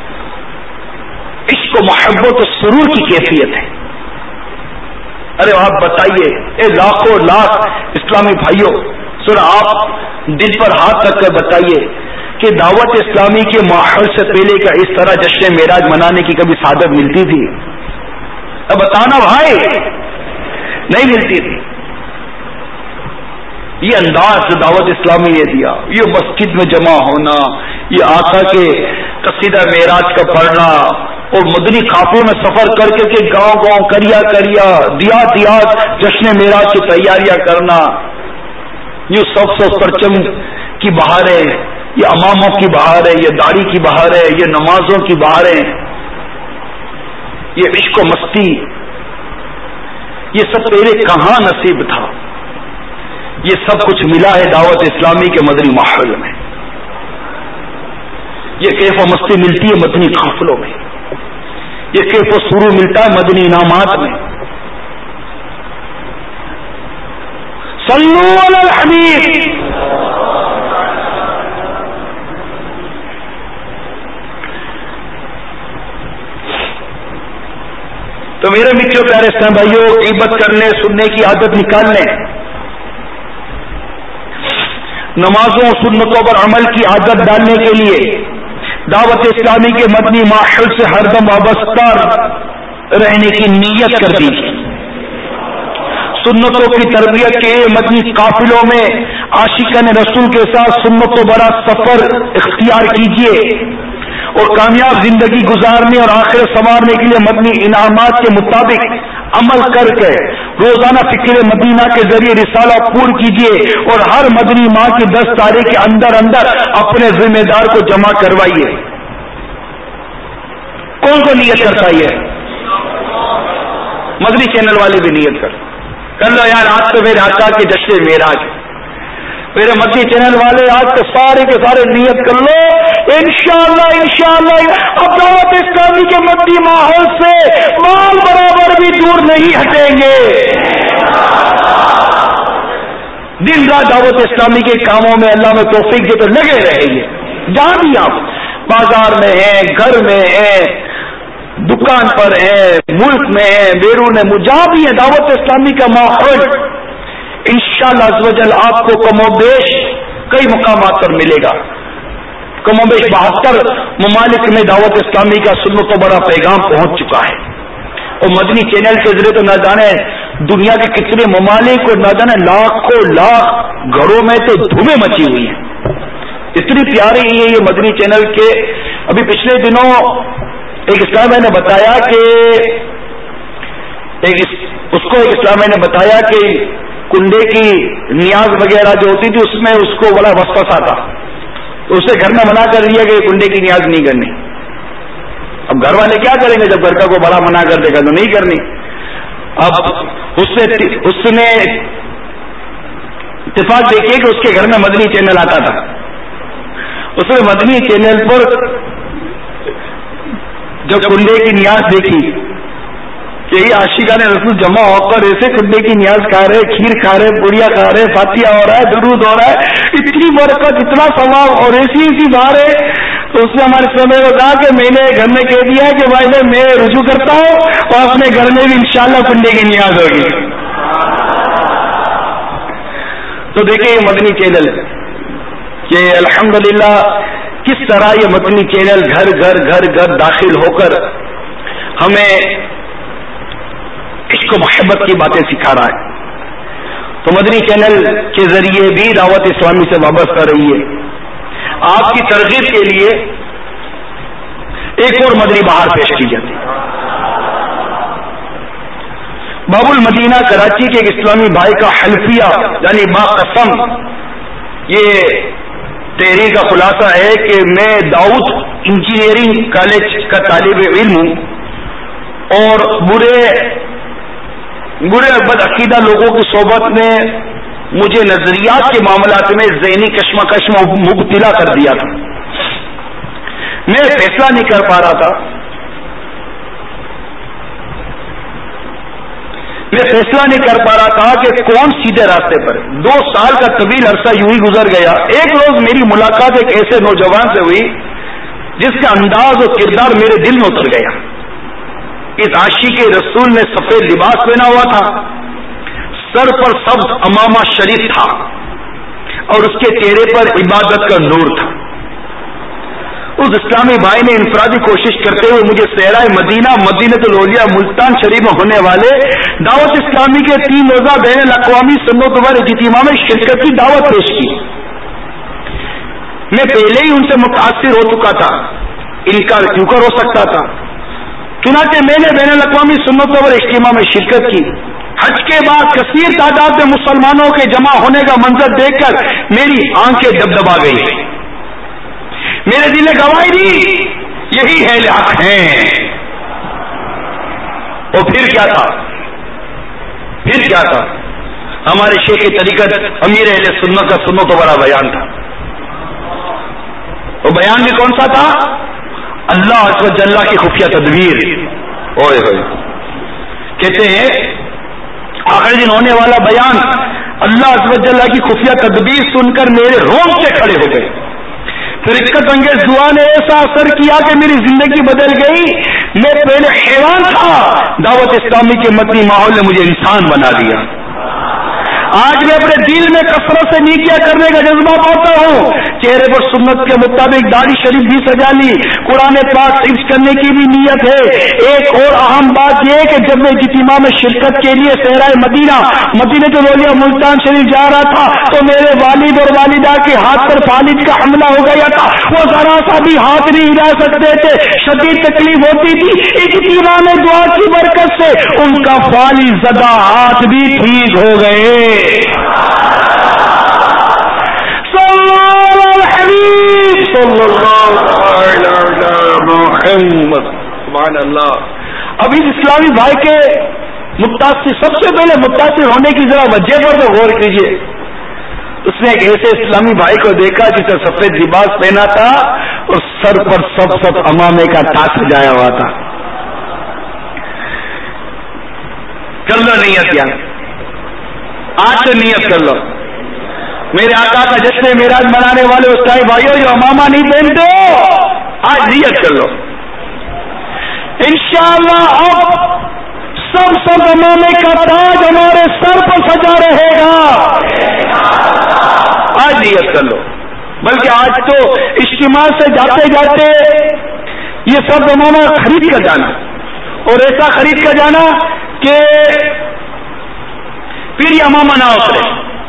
عشق و محبت و سرور کی کیفیت ہے. ارے آپ بتائیے اے لاکھوں لاکھ اسلامی بھائیوں، سر آپ دل پر ہاتھ رکھ کر بتائیے کہ دعوت اسلامی کے ماحول سے پہلے کا اس طرح جشن معراج منانے کی کبھی سعادت ملتی تھی؟ اب بتانا بھائی، نہیں ملتی تھی. یہ انداز جو دعوت اسلامی نے دیا، یہ مسجد میں جمع ہونا، یہ آقا کے قصیدہ معراج کا پڑھنا اور مدنی قافلوں میں سفر کر کے کہ گاؤں گاؤں کریا کریا دیات دیات جشن معراج کی تیاریاں کرنا، یہ سب سو پرچم کی بہاریں، یہ اماموں کی بہاریں، یہ داڑھی کی بہاریں، یہ نمازوں کی بہاریں، یہ عشق و مستی، یہ سب پہلے کہاں نصیب تھا؟ یہ سب کچھ ملا ہے دعوت اسلامی کے مدنی ماحول میں. یہ کیف و مستی ملتی ہے مدنی قافلوں میں، یہ کیف و سرور ملتا ہے مدنی انعامات میں. صلو علی الحبیب. تو میرے میٹھے پیارے اسلام بھائیوں، غیبت کرنے سننے کی عادت نکال لیں، نمازوں سنتوں پر عمل کی عادت ڈالنے کے لیے دعوت اسلامی کے مدنی ماحول سے ہر دم وابستہ رہنے کی نیت کر دیجیے. سنتوں کی تربیت کے مدنی قافلوں میں عاشقان رسول کے ساتھ سنتوں برا سفر اختیار کیجیے اور کامیاب زندگی گزارنے اور آخرت سنوارنے کے لیے مدنی انعامات کے مطابق عمل کر کے روزانہ فکر مدینہ کے ذریعے رسالہ پور کیجیے اور ہر مدنی ماہ کی دس تاریخ کے اندر اندر اپنے ذمہ دار کو جمع کروائیے. کون کو نیت کرتا ہے؟ مدنی چینل والے بھی نیت کر کر لو یار، آج تو میرے آقا کے جشن معراج، میرے مدنی چینل والے آج تو سارے کے سارے نیت کر لو، انشاءاللہ انشاءاللہ اب دعوت اسلامی کے مدنی ماحول سے مال برابر بھی دور نہیں ہٹیں گے. دن رات دعوت اسلامی کے کاموں میں اللہ میں توفیق دے تو لگے رہیں گے. جہاں بھی آپ بازار میں ہیں، گھر میں ہیں، دکان پر ہیں، ملک میں ہیں، بیرون ملک، جہاں بھی ہے دعوت اسلامی کا ماحول انشاءاللہ عز و جل آپ کو کم و بیش کئی مقامات پر ملے گا. کم و بیش بہتر ممالک میں دعوت اسلامی کا سنت و بڑا پیغام پہنچ چکا ہے اور مدنی چینل کے ذریعے تو نہ جانے دنیا کے کتنے ممالک اور نہ جانے لاکھوں لاکھ گھروں میں تو دھومیں مچی ہوئی ہیں. اتنی پیاری ہے یہ مدنی چینل کے. ابھی پچھلے دنوں ایک اسلام نے بتایا کہ ایک اس کو ایک اسلام نے بتایا کہ کنڈے کی نیاز وغیرہ جو ہوتی تھی اس میں اس کو بڑا وسوسہ تھا، تو اسے گھر میں منع کر دیا کہ کنڈے کی نیاز نہیں کرنی. اب گھر والے کیا کریں گے جب گھر کا کو بڑا منع کر دے گا تو نہیں کرنی. اب اس نے اس نے اتفاق دیکھیے کہ اس کے گھر میں مدنی چینل آتا تھا. اس نے مدنی چینل پر جب کنڈے کی نیاز دیکھی کہ یہ عاشقان رسول جمع ہو کر ایسے کنڈے کی نیاز کھا رہے، کھیر کھا رہے، پوڑیاں کھا رہے، فاتحہ ہو رہا ہے، درود ہو رہا ہے، اتنی برکت، اتنا ثواب اور ایسی ایسی بار ہے. تو اس نے ہمارے سمے کو کہا کہ میں نے گھر میں کہہ دیا کہ بھائی میں رجوع کرتا ہوں اور اپنے گھر میں بھی انشاءاللہ کنڈے کی نیاز ہوگی. تو دیکھیں یہ مدنی چینل کہ الحمدللہ کس طرح یہ مدنی چینل گھر گھر گھر گھر داخل ہو کر ہمیں عشق و محبت کی باتیں سکھا رہا ہے. تو مدنی چینل کے ذریعے بھی دعوت اسلامی سے وابستہ رہی ہے. آپ کی ترغیب کے لیے ایک اور مدنی بہار پیش کی جاتی ہے. باب المدینہ کراچی کے ایک اسلامی بھائی کا حلفیہ یعنی با قسم یہ تحریر کا خلاصہ ہے کہ میں داؤد انجینئرنگ کالج کا طالب علم ہوں اور برے برے بد عقیدہ لوگوں کی صحبت نے مجھے نظریات کے معاملات میں ذہنی کشمکش میں مبتلا کر دیا تھا. میں فیصلہ نہیں کر پا رہا تھا میں فیصلہ نہیں کر پا رہا تھا کہ کون سیدھے راستے پر. دو سال کا طویل عرصہ یوں ہی گزر گیا. ایک روز میری ملاقات ایک ایسے نوجوان سے ہوئی جس کا انداز اور کردار میرے دل میں اتر گیا. اس عاشق کے رسول نے سفید لباس پہنا ہوا تھا, سر پر سبز امامہ شریف تھا اور اس کے چہرے پر عبادت کا نور تھا. اس اسلامی بھائی نے انفرادی کوشش کرتے ہوئے مجھے صحرائے مدینہ مدینۃ الاولیاء ملتان شریف میں ہونے والے دعوت اسلامی کے تین روزہ بین الاقوامی سنت ور اجتماع میں شرکت کی دعوت پیش کی. میں پہلے ہی ان سے متاثر ہو چکا تھا, انکار کیوں کر ہو سکتا تھا. چنانچہ میں نے بین الاقوامی سنت ور اجتماع میں شرکت کی. حج کے بعد کثیر تعداد میں مسلمانوں کے جمع ہونے کا منظر دیکھ کر میری آنکھیں دبدبا گئی. میرے دل نے گواہی دی یہی ہے حق ہیں. اور پھر کیا تھا پھر کیا تھا ہمارے شیخ طریقت امیر اہل سنت کا سنت و بڑا بیان تھا. وہ بیان بھی کون سا تھا؟ اللہ عز و جل کی خفیہ تدبیر. اوئے ہوئے کہتے ہیں آخر دن ہونے والا بیان, اللہ عز و جل کی خفیہ تدبیر سن کر میرے رونگٹے کھڑے ہو گئے. پھر رکت انگیز دعا نے ایسا اثر کیا کہ میری زندگی بدل گئی. میں پہلے حیوان تھا, دعوت اسلامی کے مدنی ماحول نے مجھے انسان بنا دیا. آج میں اپنے دل میں کثرت سے نیکیاں کرنے کا جذبہ پاتا ہوں. چہرے پر سنت کے مطابق داڑھی شریف بھی سجا لی, قرآن پاک حفظ کرنے کی بھی نیت ہے. ایک اور اہم بات یہ کہ جب میں اجتماع میں شرکت کے لیے صحرائے مدینہ مدینۃ الاولیاء ملتان شریف جا رہا تھا تو میرے والد اور والدہ کے ہاتھ پر فالج کا حملہ ہو گیا تھا. وہ ذرا سا بھی ہاتھ نہیں ہلا سکتے تھے, شدید تکلیف ہوتی تھی. اجتماع میں دعا کی برکت سے ان کا فالج زدہ ہاتھ بھی ٹھیک ہو گئے. سبحان اللہ. اب اس اسلامی بھائی کے متاثر سب سے پہلے متاثر ہونے کی ذرا وجہ پر تو غور کیجیے. اس نے ایک ایسے اسلامی بھائی کو دیکھا جسے سفید لباس پہنا تھا اور سر پر سب سب امامے کا تاج سجایا ہوا تھا. کر لو نیت یار, آج سے نیت کر لو. میرے آقا کا جشن معراج منانے والے اسلامی بھائیوں جو امامہ نہیں پہنتے ہو, آج نیت کر لو. انشاءاللہ اب سب سب امامے کا تاج ہمارے سر پر سجا رہے گا. آج نیت کر لو. بلکہ آج تو اجتماع سے جاتے جاتے یہ سب امامہ خرید کر جانا, اور ایسا خرید کر جانا کہ پھر یہ امامہ نہ اترے,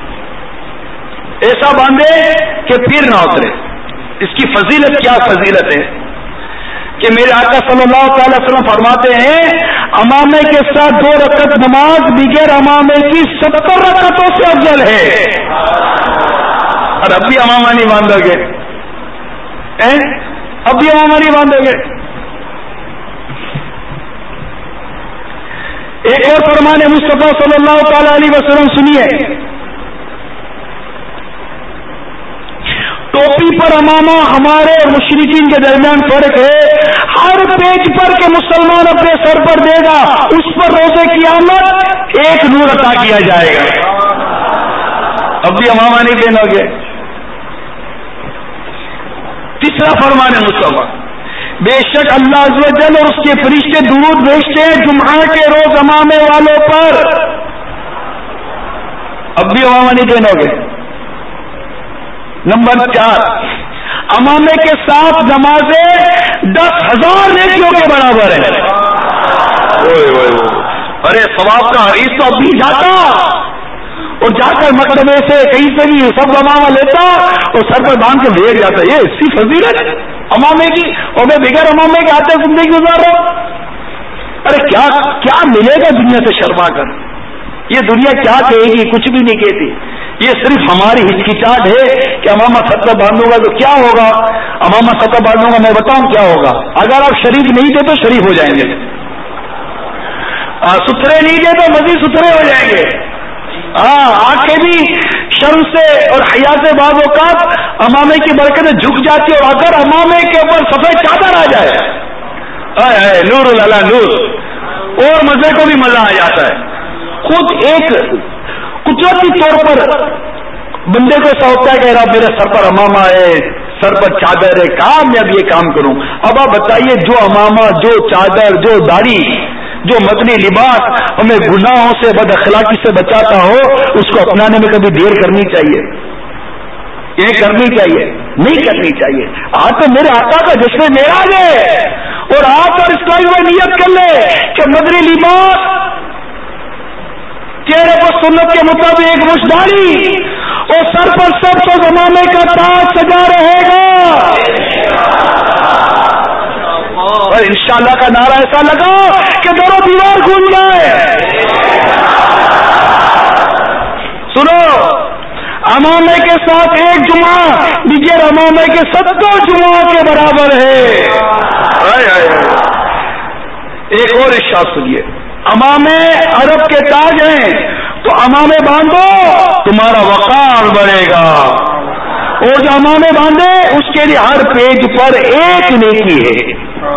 ایسا باندھے کہ پھر نہ اترے. اس کی فضیلت کیا فضیلت ہے کہ میرے آقا صلی اللہ تعالی وسلم فرماتے ہیں امامے کے ساتھ دو رکعت نماز بغیر امامے کی ستر رکعتوں سے افضل ہے. اور اب بھی امامہ نہیں باندھو گے, اب بھی امامہ نہیں باندھو گے. ایک اور فرمان مصطفیٰ صلی اللہ تعالی علیہ وسلم سنیے. ٹوپی پر امامہ ہمارے اور مشرکین کے درمیان فرق ہے. ہر پیج پر کے مسلمان اپنے سر پر دے گا, اس پر روزے قیامت ایک نور عطا کیا جائے گا. اب بھی امامہ نہیں پہنو گے. تیسرا فرمان مصطفیٰ, بے شک اللہ عز و جل اور اس کے فرشتے درود بھیجتے ہیں جمعہ کے روز امامے والوں پر. اب بھی امامہ نہیں پہنو گے. نمبر چار, امامے کے ساتھ نمازیں دس ہزار نیکیوں کے برابر ہیں. ارے ثواب کا حریص تو اب بھی جاتا اور جا کر مکتبے سے کہیں سے بھی سب امامہ لیتا اور سر پر باندھ کے بھیج جاتا. یہ اسی فضیلت امامے کی اور میں بغیر امامے کے آتے زندگی گزار رہا ہوں. ارے کیا کیا ملے گا دنیا سے شرما کر؟ یہ دنیا کیا کہے گی؟ کچھ بھی نہیں کہتی. یہ صرف ہماری ہچکچاہٹ ہے کہ امامہ سر پر باندھوں گا تو کیا ہوگا، امامہ سر پر باندھوں گا میں بتاؤں کیا ہوگا. اگر آپ شریف نہیں تھے تو شریف ہو جائیں گے، ستھرے نہیں تھے تو مزید ستھرے ہو جائیں گے. ہاں آنکھیں بھی شرم سے اور حیا سے بعض اوقات امامے کی برکتیں جھک جاتی ہے. اور اگر امامے کے اوپر سفید چادر آ جائے، اے اے نور اللہ نور، اور مزے کو بھی مزہ آ جاتا ہے. خود ایک قدرتی طور پر بندے کو ایسا ہوتا ہے کہ یار میرے سر پر امامہ ہے، سر پر چادر ہے، کام میں اب یہ کام کروں. اب آپ بتائیے جو امامہ، جو چادر، جو داڑھی، جو مدنی لباس ہمیں گناہوں سے، بد اخلاقی سے بچاتا ہو، اس کو اپنانے میں کبھی دیر کرنی چاہیے؟ یہ کرنی چاہیے؟ نہیں کرنی چاہیے. آج تو میرے آقا کا جشن معراج ہے اور آج اور اسلامی میں نیت کر لے کہ مدنی لباس، چہرے پر سنت کے مطابق ایک مشت داڑھی اور سر پر سب سے زمانے کا تاج سجا رہے گا. اور انشاءاللہ کا نعرہ ایسا لگا کہ دونوں دیوار گونج جائے. سنو، امامے کے ساتھ ایک جمعہ بغیر امامے کے ستر جمعہ کے برابر ہے. ایک اور ارشاد سنیے، امامے عرب کے تاج ہیں تو امامے باندھو تمہارا وقار بڑھے گا، اور جو امامے باندھے اس کے لیے ہر پیج پر ایک نیکی ہے.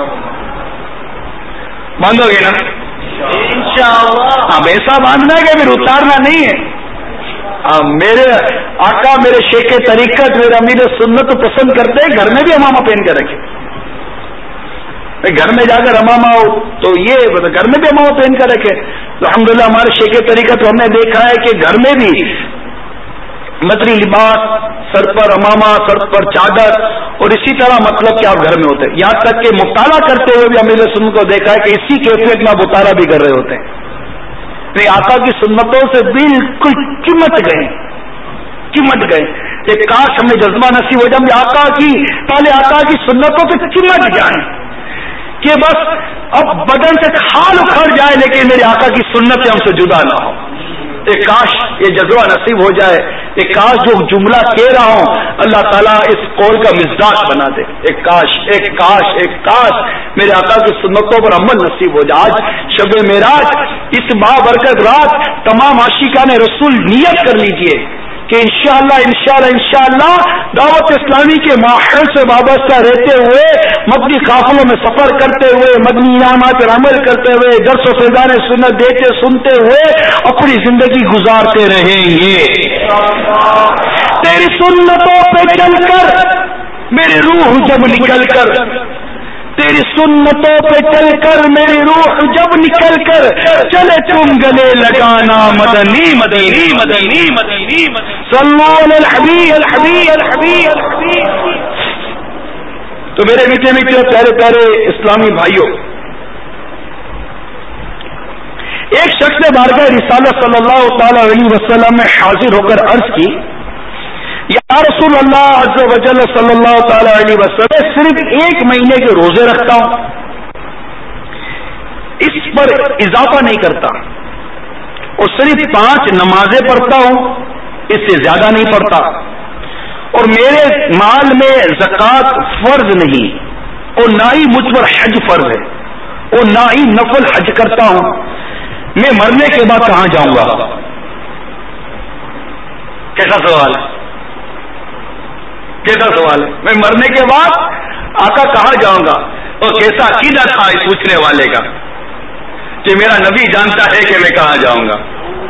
باندھو گے نا انشاءاللہ؟ اب ایسا باندھنا ہے کہ پھر اتارنا نہیں ہے. میرے آقا، میرے شیخ طریقت، میرے امیر سنت تو پسند کرتے ہیں گھر میں بھی امامہ پہن کے رکھے. گھر میں جا کر امامہ ہو تو یہ گھر میں بھی امامہ پہن کر رکھے. تو الحمدللہ ہمارے شیخ طریقت ہم نے دیکھا ہے کہ گھر میں بھی مدنی لباس، سر پر امامہ، سر پر چادر، اور اسی طرح مطلب کہ آپ گھر میں ہوتے ہیں. یہاں تک کہ مطالعہ کرتے ہوئے بھی امیر سنت کو دیکھا ہے کہ اسی کیفیت میں آپ مطالعہ بھی کر رہے ہوتے ہیں. نہیں، آقا کی سنتوں سے بالکل چمٹ گئے چمٹ گئے. ایک کاش ہمیں جذبہ نصیب ہو جائے آقا کی، پہلے آقا کی سنتوں سے چمٹ جائیں کہ بس اب بدن سے کھال اکھڑ جائے لیکن میرے آقا کی سنت سے ہم سے جدا نہ ہو. ایک کاش یہ جذبہ نصیب ہو جائے. ایک کاش جو جملہ کہہ رہا ہوں اللہ تعالیٰ اس قول کا مزاج بنا دے. ایک کاش ایک کاش ایک کاش میرے آقا کی سنتوں پر عمل نصیب ہو جائے. آج شب معراج، اس بابرکت رات، تمام عاشقان رسول نیت کر لیجئے کہ انشاءاللہ انشاءاللہ انشاءاللہ دعوت اسلامی کے ماحول سے وابستہ رہتے ہوئے، مدنی قافلوں میں سفر کرتے ہوئے، مدنی انعامات پر عمل کرتے ہوئے، درس و فیضان سنت دیتے سنتے ہوئے اپنی زندگی گزارتے رہیں گے. تیری سنتوں پہ چل کر میری روح جب نکل کر، تیری سنتوں پہ چل کر میری روح جب نکل کر چلے تم گلے لگانا مدنی مدنی مدنی مدنی صلو علی الحبیب الحبیب الحبیب الحبیب. تو میرے میٹھے میٹھے پیارے پیارے اسلامی بھائیوں، ایک شخص نے بارگاہ رسالت صلی اللہ تعالی علیہ وسلم میں حاضر ہو کر عرض کی، یا رسول اللہ عز و جل صلی اللہ تعالی علیہ وسلم، صرف ایک مہینے کے روزے رکھتا ہوں، اس پر اضافہ نہیں کرتا، اور صرف پانچ نمازیں پڑھتا ہوں، اس سے زیادہ نہیں پڑھتا، اور میرے مال میں زکوٰۃ فرض نہیں، اور نہ ہی مجھ پر حج فرض ہے، اور نہ ہی نفل حج کرتا ہوں. میں مرنے کے بعد کہاں جاؤں گا؟ کیسا سوال ہے؟ کیسا سوال ہے؟ میں مرنے کے بعد آقا کہاں جاؤں گا؟ اور کیسا عقیدہ تھا اس پوچھنے والے کا کہ میرا نبی جانتا ہے کہ میں کہاں جاؤں گا.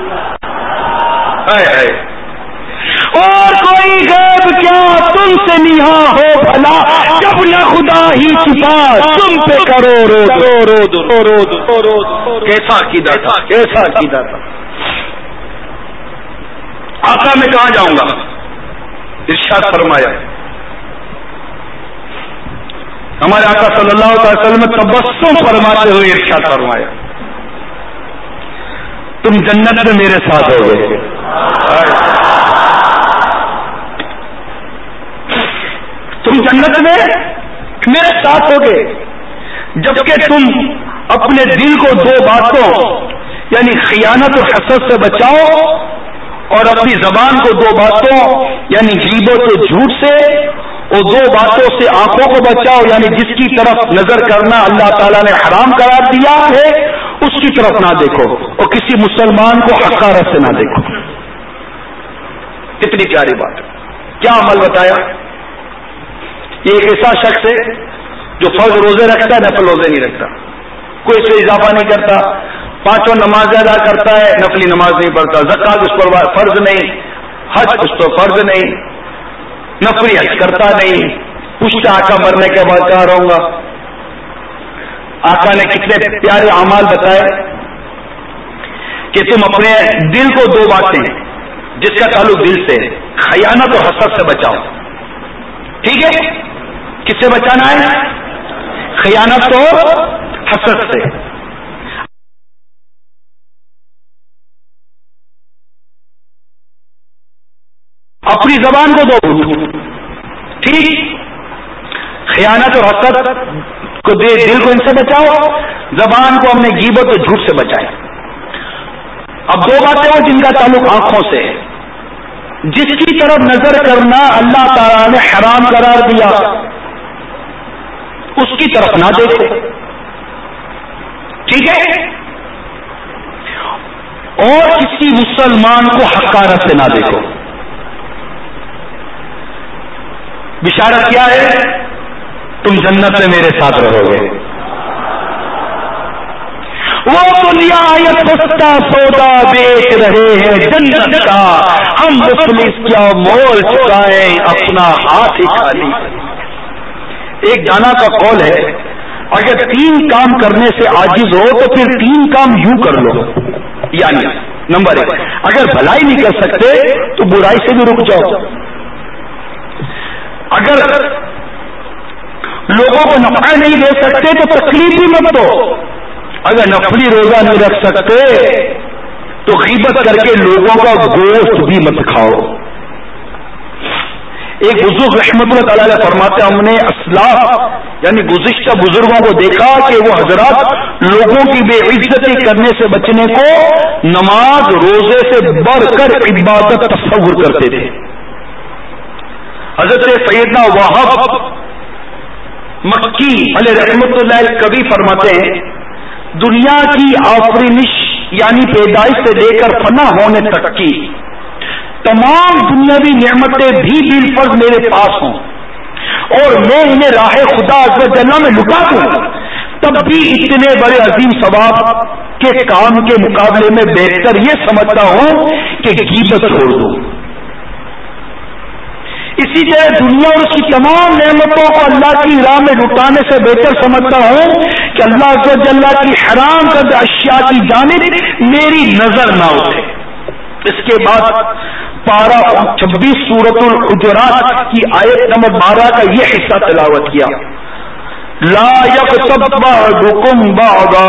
ہائے ہائے. اور کوئی غیب کیا تم سے نہا ہو بھلا، جب نہ خدا ہی چھپا تم پہ کرو رو رو رو رو. کیسا عقیدہ تھا، کیسا عقیدہ تھا. آقا میں کہاں جاؤں گا؟ ارشاد فرمایا، ہمارے آقا صلی اللہ علیہ وسلم تبسم فرماتے ہوئے ارشاد فرمایا، تم جنت میں میرے ساتھ ہوگے. تم جنت میں میرے ساتھ ہوگے جبکہ تم اپنے دل کو دو باتوں یعنی خیانت اور حسد سے بچاؤ اور اپنی زبان کو دو باتوں یعنی غیبت و جھوٹ سے اور دو باتوں سے آنکھوں کو بچاؤ یعنی جس کی طرف نظر کرنا اللہ تعالیٰ نے حرام قرار دیا ہے اس کی طرف نہ دیکھو اور کسی مسلمان کو حقارت سے نہ دیکھو. کتنی پیاری بات ہے. کیا عمل بتایا؟ یہ ایک ایسا شخص ہے جو فرض روزے رکھتا ہے نفل روزے نہیں رکھتا, کوئی اس سے اضافہ نہیں کرتا, پانچوں نماز ادا کرتا ہے نفلی نماز نہیں پڑھتا, زکات اس پر فرض نہیں, حج اس پر فرض نہیں, نفلی حج کرتا نہیں, پوچھتا آقا مرنے کے بعد کہاں رہوں گا. آقا نے کتنے پیارے اعمال بتائے کہ تم اپنے دل کو دو باتیں جس کا تعلق دل سے خیانت اور حسد سے بچاؤ. ٹھیک ہے, کس سے بچانا ہے؟ خیانت اور حسد سے. اپنی زبان کو دو, ٹھیک, خیانت اور حسد کو دے, دل کو ان سے بچاؤ, زبان کو اپنے غیبت اور جھوٹ سے بچائے. اب دو باتیں ہیں جن کا تعلق آنکھوں سے ہے. جس کی طرف نظر کرنا اللہ تعالیٰ نے حرام قرار دیا اس کی طرف نہ دیکھو. ٹھیک ہے, اور کسی مسلمان کو حقارت سے نہ دیکھو. بشارت کیا ہے؟ تم جنت میں میرے ساتھ رہو گے. وہ دنیا آیت سستا سودا بیچ رہے ہیں جنت کا, ہم مفلس کیا مول چکائیں اپنا ہاتھ ہی خالی. ایک دانا کا قول ہے, اگر تین کام کرنے سے عاجز ہو تو پھر تین کام یوں کر لو. یعنی نمبر ایک, اگر بھلائی نہیں کر سکتے تو برائی سے بھی رک جاؤ. اگر لوگوں کو نفع نہیں دے سکتے تو تکلیف بھی مت دو. اگر نفلی روزہ نہیں رکھ سکتے تو غیبت کر کے لوگوں کا گوشت بھی مت کھاؤ. ایک بزرگ رحمت اللہ تعالی علیہ فرماتے ہم نے اسلاف یعنی گزشتہ بزرگوں کو دیکھا کہ وہ حضرات لوگوں کی بے عزتی کرنے سے بچنے کو نماز روزے سے بڑھ کر عبادت تصور کرتے تھے. حضرت سیدنا وہاب مکی علیہ رحمت اللہ کبھی فرماتے ہیں دنیا کی آفرینش یعنی پیدائش سے لے کر فنا ہونے تک کی تمام دنیاوی نعمتیں بھی بالفرض میرے پاس ہوں اور میں انہیں راہ خدا عز و جل میں لٹا دوں تب بھی اتنے بڑے عظیم ثواب کے کام کے مقابلے میں بہتر یہ سمجھتا ہوں کہ غیبت چھوڑ دوں. اسی طرح دنیا اور اس کی تمام نعمتوں کو اللہ کی راہ میں لٹانے سے بہتر سمجھتا ہوں کہ اللہ عز و جل کی حرام کردہ اشیاء کی جانب میری نظر نہ اٹھے. اس کے بعد پارہ چھبیس سورۃ الحجرات کی آیت نمبر بارہ کا یہ حصہ تلاوت کیا. لا یغتب بعضکم بعضا,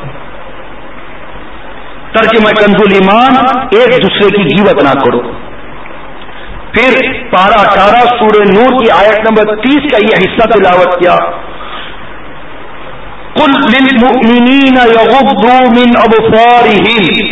ترجمہ کنز الایمان, ایک دوسرے کی غیبت نہ کرو. پھر پارہ اٹھارہ سورہ نور کی آیت نمبر تیس کا یہ حصہ تلاوت کیا. قل للمؤمنین یغضوا من ابصارہم,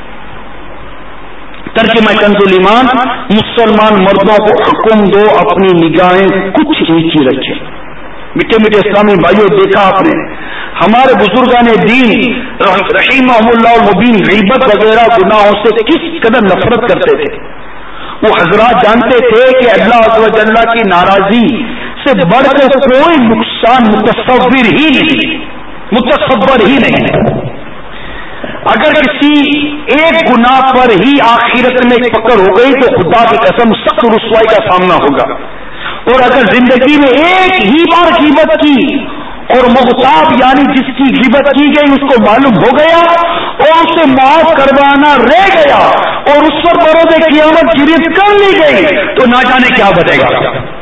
ترجمہ کنز الایمان, مسلمان مردوں کو حکم دو اپنی نگاہیں کچھ نیچی رکھیں. میٹھے میٹھے اسلامی بھائیوں, دیکھا آپ نے ہمارے بزرگان دین رحمہم اللہ المبین غیبت وغیرہ گناہوں سے کس قدر نفرت کرتے تھے. وہ حضرات جانتے تھے کہ اللہ عز و جل کی ناراضی سے بڑھ کر کوئی نقصان متصور ہی نہیں متصور ہی نہیں. اگر کسی ایک گناہ پر ہی آخرت میں پکڑ ہو گئی تو خدا کی قسم سخت رسوائی کا سامنا ہوگا. اور اگر زندگی میں ایک ہی بار غیبت کی اور مغتاب یعنی جس کی غیبت کی گئی اس کو معلوم ہو گیا اور اسے معاف کروانا رہ گیا اور اس پر بروز قیامت گرفت کر لی گئی تو نہ جانے کیا بنے گا.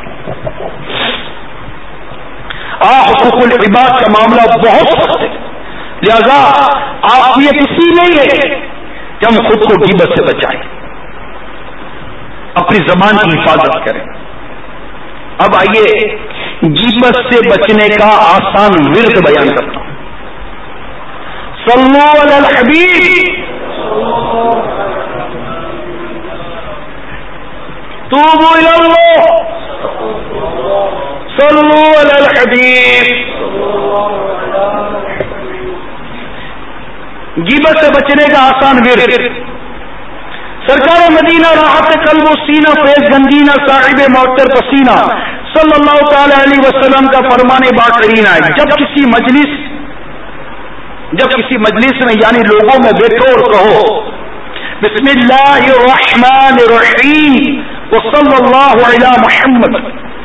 آ حقوق العباد کا معاملہ بہت سخت ہے, لہذا عافیت اسی نہیں ہے کہ ہم خود کو غیبت سے بچائیں، اپنی زبان کی حفاظت کریں۔ اب آئیے غیبت سے بچنے کا آسان ورد بیان کرتا ہوں۔ صلو علی الحبیب، توبوا الی اللہ، صلو علی الحبیب۔ غیبت سے بچنے کا آسان ورد، سرکار مدینہ راحت قلب و سینہ فیض گنجینہ صاحب معطر پسینہ صلی اللہ تعالی علیہ وسلم کا فرمان باقرین ہے، جب کسی مجلس جب کسی مجلس میں یعنی لوگوں میں بیٹھو اور کہو بسم اللہ الرحمن الرحیم وصلی اللہ علی محمد،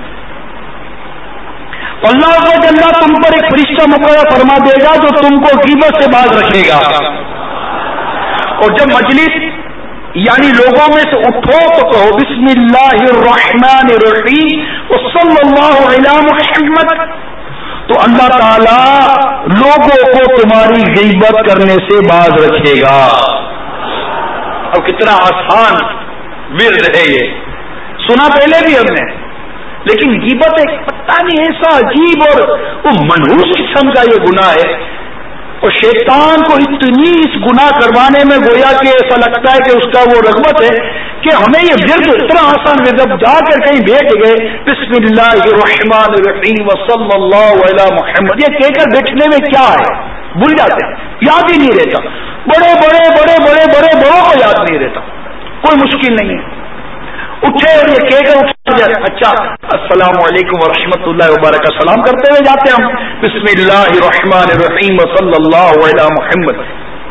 اللہ عز و جل تم پر ایک فرشتہ مقرر فرما دے گا جو تم کو غیبت سے باز رکھے گا۔ اور جب مجلس یعنی لوگوں میں سے اٹھو تو کہو بسم اللہ الرحمن الرحیم وصلی اللہ علی محمد، تو اللہ تعالی لوگوں کو تمہاری غیبت کرنے سے باز رکھے گا۔ اب کتنا آسان ورد ہے یہ، سنا پہلے بھی ہم نے، لیکن غیبت ایک پتہ نہیں ایسا عجیب اور وہ منحوس قسم کا یہ گناہ ہے، اور شیطان کو اتنی اس گناہ کروانے میں گویا کہ ایسا لگتا ہے کہ اس کا وہ رغبت ہے کہ ہمیں یہ ورد اتنا آسان ورد، جب جا کر کہیں بیٹھ گئے بسم اللہ الرحمن الرحیم وصلی اللہ علی محمد، یہ کہہ کر بیٹھنے میں کیا ہے، بھول جاتے ہیں، یاد ہی نہیں رہتا، بڑے بڑے بڑے بڑے بڑے بڑوں کو یاد نہیں رہتا، کوئی مشکل نہیں ہے، اٹھے اور یہ کہہ کر اٹھا جائے، اچھا السلام علیکم ورحمۃ اللہ وبرکاتہ، سلام کرتے ہوئے جاتے ہم بسم اللہ الرحمن الرحیم وصلی اللہ علی محمد،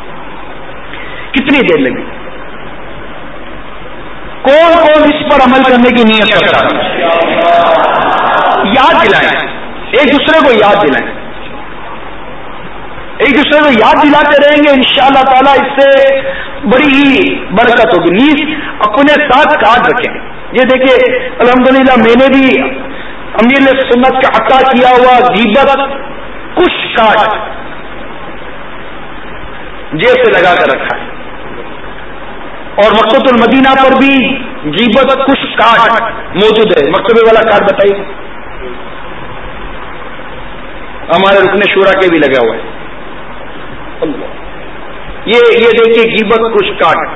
کتنی دیر لگی؟ کون کون اس پر عمل کرنے کی نیت کرتا ہے؟ یاد دلائیں، ایک دوسرے کو یاد دلائیں، ایک دوسرے کو یاد دلاتے رہیں گے انشاءاللہ تعالیٰ اس سے بڑی ہی برکت ہوگی۔ نیز اپنے ساتھ کاٹ رکھیں، یہ دیکھیں الحمدللہ میں نے بھی امیر سنت کا عطا کیا ہوا غیبت کش کاٹ جیب سے لگا کر رکھا ہے، اور مکتبۃ المدینہ پر بھی غیبت کش کاٹ موجود ہے، مکتبے والا کارڈ بتائیے، ہمارے رکن شورا کے بھی لگا ہوا ہے، یہ یہ دیکھیے غیبت کش کاٹ۔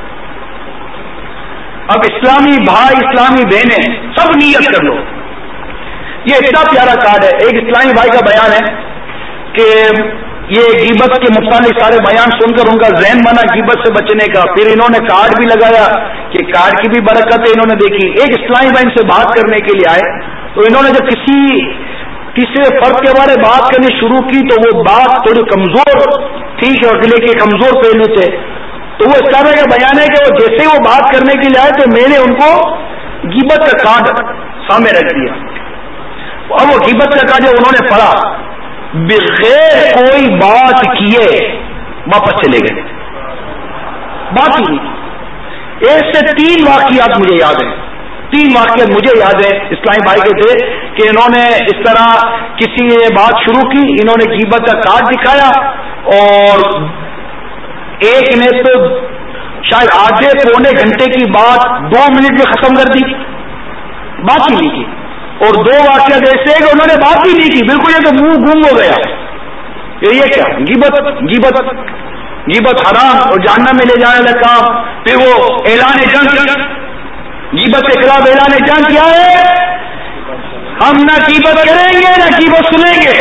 اب اسلامی بھائی اسلامی بہنیں سب نیت کر لو، یہ اتنا پیارا کارڈ ہے، ایک اسلامی بھائی کا بیان ہے کہ یہ غیبت کے متعلق سارے بیان سن کر ان کا ذہن بنا غیبت سے بچنے کا، پھر انہوں نے کارڈ بھی لگایا کہ کارڈ کی بھی برکت ہے انہوں نے دیکھی۔ ایک اسلامی بھائی سے بات کرنے کے لیے آئے تو انہوں نے جب کسی تیسرے فرد کے بارے بات کرنی شروع کی تو وہ بات تھوڑی کمزور تھی اور دلے کے کمزور پہلو تھے، تو وہ اس طرح کا بیان ہے کہ وہ جیسے ہی وہ بات کرنے کے لیے آئے تو میں نے ان کو غیبت کا کارڈ سامنے رکھ دیا، اب وہ غیبت کا کارڈ جب انہوں نے پڑھا بغیر کوئی بات کیے واپس چلے گئے، بات ہی نہیں۔ ایسے تین واقعات مجھے یاد ہیں، تین واقعات مجھے یاد ہے اسلامی بھائی کے تھے کہ انہوں نے اس طرح کسی نے بات شروع کی، انہوں نے غیبت کا کارڈ دکھایا اور ایک نے تو شاید آدھے پونے گھنٹے کی بات دو منٹ میں ختم کر دی، بات ہی نہیں کی، اور دو واقعات ایسے کہ انہوں نے بات ہی نہیں کی، بالکل یہ تو منہ گم ہو گیا، یہ کیا غیبت غیبت غیبت حرام اور جہنم میں لے جانے والا کام۔ پھر وہ اعلان جنگ، غیبت کے خلاف اعلان جنگ کیا ہے، ہم نہ غیبت کریں گے نہ غیبت سنیں گے،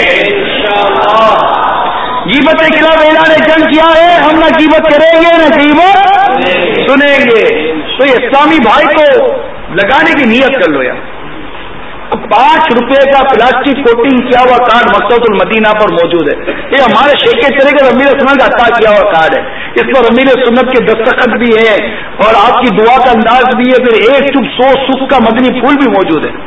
غیبت کے خلاف اعلان جنگ کیا ہے، ہم نہ غیبت کریں گے نہ غیبت سنیں گے۔ تو یہ اسلامی بھائی کو لگانے کی نیت کر لو یار، پانچ روپے کا پلاسٹک کوٹنگ کیا ہوا کارڈ مکتبۃ المدینہ پر موجود ہے، یہ ہمارے شیخ کے طریقے امیر سنت کا عطا کیا ہوا کارڈ ہے، اس پر امیر سنت کے دستخط بھی ہے اور آپ کی دعا کا انداز بھی ہے، پھر ایک چپ سو سکھ کا مدنی پھول بھی موجود ہے۔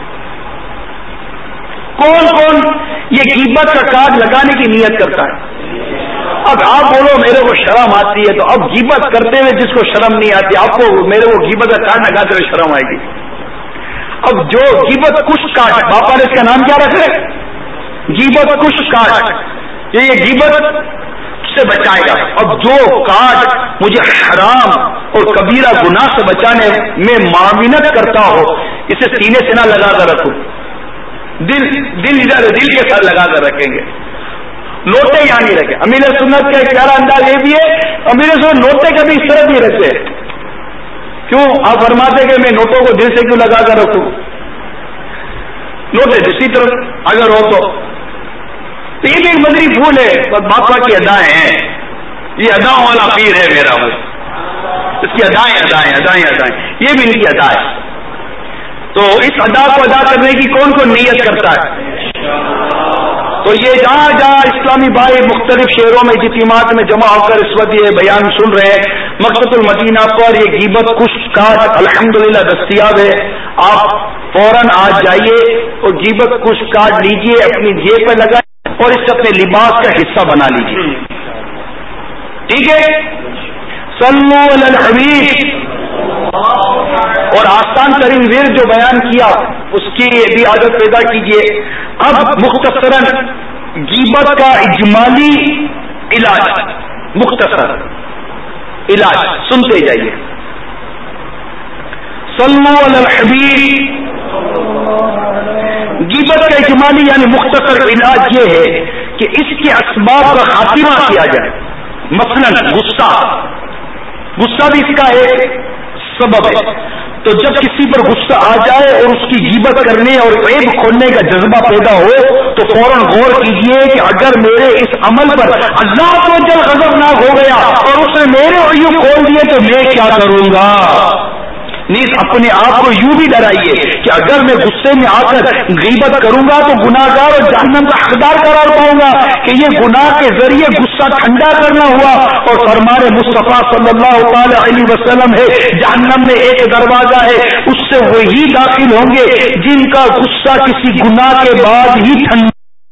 کون کون یہ غیبت کا کارڈ لگانے کی نیت کرتا ہے؟ اب آپ بولو میرے کو شرم آتی ہے، تو اب غیبت کرتے ہوئے جس کو شرم نہیں آتی، آپ کو میرے کو غیبت کا کارڈ لگاتے ہوئے شرم آئے گی۔ اب جو غیبت کش کاٹ، باپا نے اس کا نام کیا رکھے؟ غیبت کش کاٹ، یہ غیبت سے بچائے گا، اور جو کاٹ مجھے حرام اور کبیرہ گناہ سے بچانے میں معاونت کرتا ہو اسے سینے سے نہ لگا کر رکھوں، دل دل ادھر دل کے ساتھ لگا کر رکھیں گے، لوٹے یہاں نہیں رکھے۔ امیر سنت کا ایک پیارا انداز یہ بھی ہے، امیر سنت نوٹے کبھی اس طرح نہیں رکھتے، کیوں؟ آپ فرماتے کہ میں نوٹوں کو دل سے کیوں لگا کر رکھوں، نوٹے دوسری طرف اگر ہو تو یہ بھی ایک مدری پھول ہے، پر باپا کی ادائیں ہیں، یہ اداؤں والا پیر ہے میرا، وہ اس کی ادائیں ادائیں ادائیں ادائیں یہ بھی ان کی ادا ہے۔ تو اس ادا کو ادا کرنے کی کون کون نیت کرتا ہے؟ تو یہ جہاں جہاں اسلامی بھائی مختلف شہروں میں اجتماعات میں جمع ہو کر اس وقت یہ بیان سن رہے ہیں، مکتبۃ المدینہ پر یہ غیبت کش کارڈ الحمدللہ دستیاب ہے، آپ فوراً آج جائیے اور غیبت کش کارڈ لیجئے، اپنی جیب پہ لگائیں اور اس سے اپنے لباس کا حصہ بنا لیجئے، ٹھیک ہے؟ صلو علی الحبیب۔ اور آسان ترین ورد جو بیان کیا اس کی بھی عادت پیدا کیجیے۔ اب مختصراً غیبت کا اجمالی علاج، مختصر علاج سنتے جائیے۔ صلو علی الحبیب۔ غیبت کا اجمالی یعنی مختصر علاج یہ ہے کہ اس کے اسباب کا خاتمہ کیا جائے، مثلاً غصہ، غصہ بھی اس کا ایک سبب ہے، تو جب کسی پر غصہ آ جائے اور اس کی غیبت کرنے اور عیب کھولنے کا جذبہ پیدا ہو تو فوراً غور کیجئے کہ اگر میرے اس عمل پر اللہ کو جل غضبناک ہو گیا اور اس نے میرے عیوب کھول دیے تو میں کیا کروں گا۔ نیز اپنے آپ کو یوں بھی ڈرائیے کہ اگر میں غصے میں آ کر غیبت کروں گا تو گناہگار اور جہنم کا حقدار قرار پاؤں گا، کہ یہ گناہ کے ذریعے غصہ ٹھنڈا کرنا ہوا۔ اور فرمان مصطفیٰ صلی اللہ تعالی علیہ وسلم ہے، جہنم میں ایک دروازہ ہے، اس سے وہی داخل ہوں گے جن کا غصہ کسی گناہ کے بعد ہی ٹھنڈا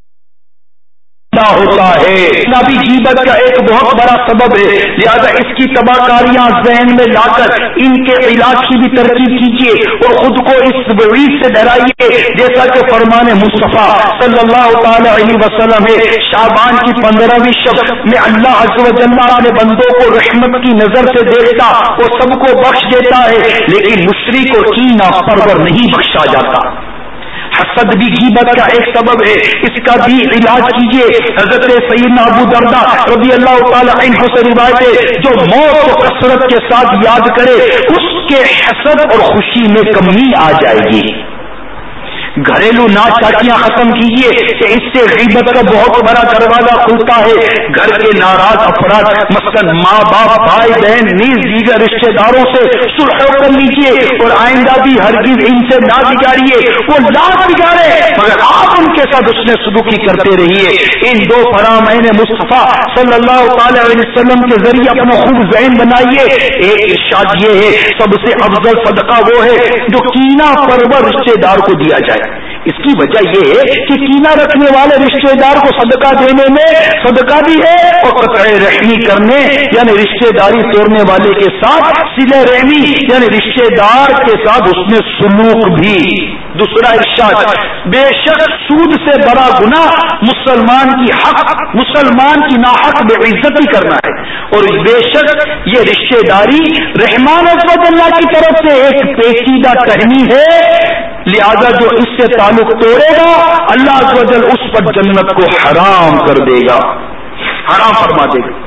ہوتا ہے۔ نبی غیبت کا ایک بہت بڑا سبب ہے، لہذا اس کی تباہ کاریاں ذہن میں لا کر ان کے علاج کی بھی ترکیب کیجیے اور خود کو اس وعید سے ڈرائیے، جیسا کہ فرمان مصطفیٰ صلی اللہ تعالی علیہ وسلم ہے، شعبان کی پندرہویں شب میں اللہ عز و جل اپنے بندوں کو رحمت کی نظر سے دیکھتا اور سب کو بخش دیتا ہے، لیکن مشرک اور کینہ پرور نہیں بخشا جاتا۔ حسد بھی غیبت کا ایک سبب ہے، اس کا بھی علاج کیجیے۔ حضرت سیدنا ابو درداء رضی اللہ تعالی عنہ سے روایت ہے، جو موت کو کثرت کے ساتھ یاد کرے اس کے حسد اور خوشی میں کمی آ جائے گی۔ گھریلو ناچ چاٹیاں ختم کیجیے کہ اس سے غیبت کا بہت بڑا دروازہ کھلتا ہے۔ گھر کے ناراض افراد مثلاً ماں باپ، بھائی بہن، نیز دیگر رشتے داروں سے صلح کر لیجیے اور آئندہ بھی ہرگز ان سے نہ بگاڑیے، وہ لاکھ بگاڑے مگر آپ ان کے ساتھ حسن سلوکی کرتے رہیے۔ ان دو فرامین مصطفیٰ صلی اللہ تعالی علیہ وسلم کے ذریعے اپنا خوب ذہن بنائیے۔ ایک ارشاد یہ ہے، سب سے افضل صدقہ وہ ہے جو کینہ پرور رشتے دار کو دیا جائے۔ اس کی وجہ یہ ہے کہ کینہ رکھنے والے رشتے دار کو صدقہ دینے میں صدقہ بھی ہے اور قطع رحمی کرنے یعنی رشتے داری توڑنے والے کے ساتھ صلہ رحمی یعنی رشتے دار کے ساتھ اس میں سلوک بھی۔ دوسرا ارشاد، بے شک سود سے بڑا گناہ مسلمان کی حق مسلمان کی ناحق بے عزتی کرنا ہے، اور بے شک یہ رشتے داری رحمان عز و جل کی طرف سے ایک پیچیدہ ٹہنی ہے، لہذا جو اس سے تعلق توڑے گا اللہ عز و جل اس پر جنت کو حرام کر دے گا، حرام فرما دے گا۔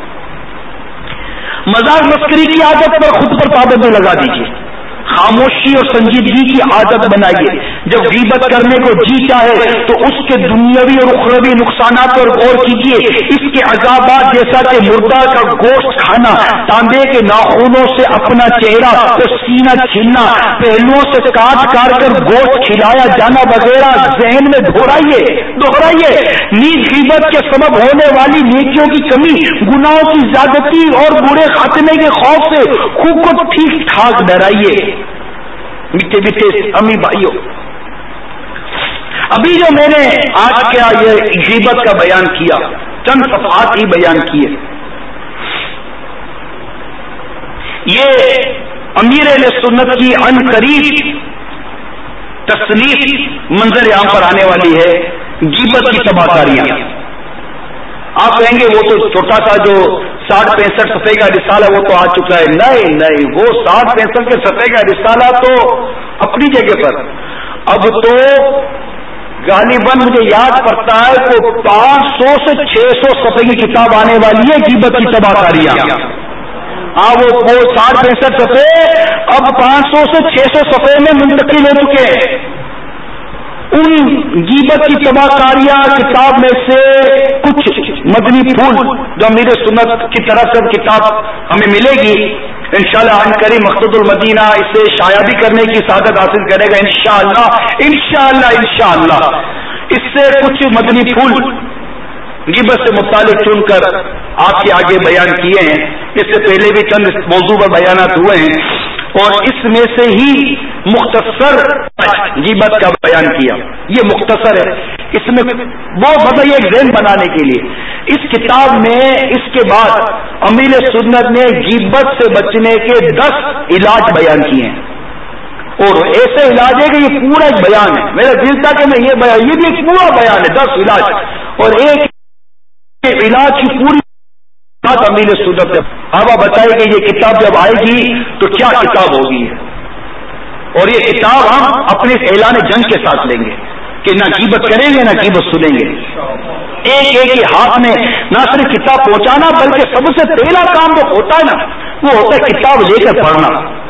مذاق مسکری کی عادت پر خود پر پابندی لگا دیجیے، خاموشی اور سنجیدگی کی عادت بنائیے۔ جب غیبت کرنے کو جی چاہے تو اس کے دنیاوی اور اخروی نقصانات پر غور کیجیے۔ اس کے عذابات جیسا کہ مردہ کا گوشت کھانا، تانبے کے ناخنوں سے اپنا چہرہ اور سینہ چھیلنا، پہلوؤں سے کاٹ کاٹ کر گوشت کھلایا جانا وغیرہ ذہن میں دہرائیے دہرائیے نیز غیبت کے سبب ہونے والی نیکیوں کی کمی، گناہوں کی زیادتی اور برے خاتمے کے خوف سے خود کو ٹھیک ٹھاک ڈرائیے۔ میٹھے میٹھے امی بھائیوں، ابھی جو میں نے آج کیا یہ غیبت کا بیان کیا، چند صفحات ہی بیان کیے، یہ امیر اہل سنت کی عن قریب تصنیف منظر عام پر آنے والی ہے، غیبت کی تباہ کاریاں۔ آپ کہیں گے وہ تو چھوٹا سا جو ساٹھ پینسٹھ صفحے کا رسالہ وہ تو آ چکا ہے. نہیں نہیں، وہ ساٹھ پینسٹھ کے صفحے کا رسالہ تو اپنی جگہ پر. اب تو غالباً مجھے یاد پڑتا ہے تو پانچ سو سے چھ سو صفحے کی کتاب آنے والی ہے غیبت کی تباہ کاریاں. ہاں وہ ساٹھ پینسٹھ صفحے اب پانچ سو سے چھ سو صفحے میں منتقل ہو چکے ہیں. ان غیبت کی تباہ کاریاں کتاب میں سے کچھ مدنی پھول جو امیر سنت کی طرف سے کتاب ہمیں ملے گی انشاءاللہ عن قریب مقصد المدینہ اسے شائع بھی کرنے کی سعادت حاصل کرے گا انشاءاللہ انشاءاللہ انشاءاللہ. اس سے کچھ مدنی پھول غیبت سے متعلق چن کر آپ کے آگے بیان کیے ہیں. اس سے پہلے بھی چند موضوع پر بیانات ہوئے ہیں اور اس میں سے ہی مختصر غیبت کا بیان کیا. یہ مختصر ہے. اس میں بہت مزہ یہ ذہن بنانے کے لیے اس کتاب میں اس کے بعد امیر سنت نے غیبت سے بچنے کے دس علاج بیان کیے ہیں. اور ایسے علاج ہے کہ یہ پورا ایک بیان ہے. میرا دل تھا کہ میں یہ بیان یہ بھی ایک پورا بیان ہے. دس علاج اور ایک علاج کی پوری بات امیر سنت ہے. اب آپ بتائیں کہ یہ کتاب جب آئے گی تو کیا کتاب ہوگی. اور یہ کتاب ہم اپنے اعلان جنگ کے ساتھ لیں گے کہ نہ غیبت کریں گے نہ غیبت سنیں گے. ایک ایک ہی ہاتھ میں نہ صرف کتاب پہنچانا بلکہ سب سے پہلا کام جو ہوتا ہے نا وہ ہوتا ہے کتاب لے کر پڑھنا.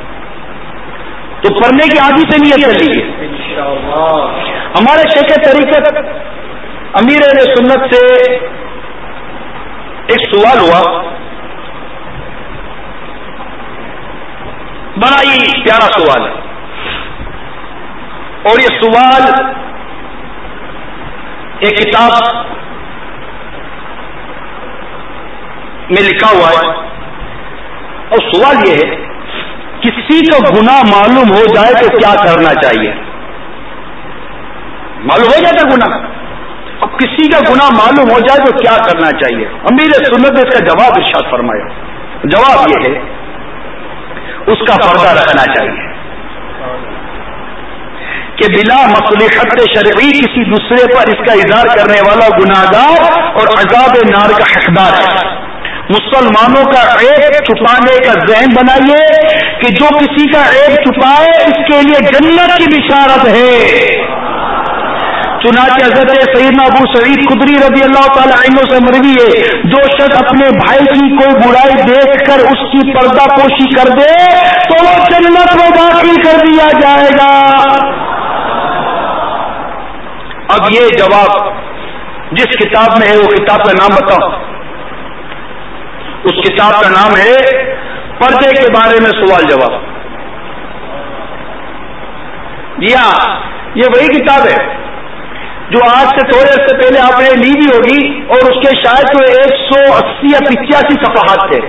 تو پڑھنے کی عادی سے نیت کر لیجیے. ہمارے شیخ طریقت امیر اہل سنت سے ایک سوال ہوا، بڑا ہی پیارا سوال ہے. اور یہ سوال ایک کتاب میں لکھا ہوا ہے. اور سوال یہ ہے کسی کو گناہ معلوم ہو جائے تو کیا کرنا چاہیے. معلوم ہو جاتا گناہ، اب کسی کا گناہ معلوم ہو جائے تو کیا کرنا چاہیے. امیر سنت نے اس کا جواب ارشاد فرمایا. جواب یہ ہے اس کا پردہ رکھنا چاہیے کہ بلا مصلحت شرعی کسی دوسرے پر اس کا اظہار کرنے والا گناہگار اور عذاب نار کا حقدار ہے. مسلمانوں کا عیب چھپانے کا ذہن بنائیے کہ جو کسی کا عیب چھپائے اس کے لیے جنت کی بشارت ہے. چنانچہ حضرت سیدنا ابو سعید خدری رضی اللہ تعالی عنہ سے مروی ہے جو شخص اپنے بھائی کی کوئی برائی دیکھ کر اس کی پردہ پوشی کر دے تو وہ جنت میں داخل کر دیا جائے گا. اب یہ جواب جس کتاب میں ہے وہ کتاب کا نام بتاؤ. اس کتاب کا نام ہے پردے کے بارے میں سوال جواب. جی ہاں، یہ وہی کتاب ہے جو آج سے تھوڑے عرصے پہلے آپ نے لی بھی ہوگی اور اس کے شاید تو ایک سو اسی یا پچاسی صفحات تھے.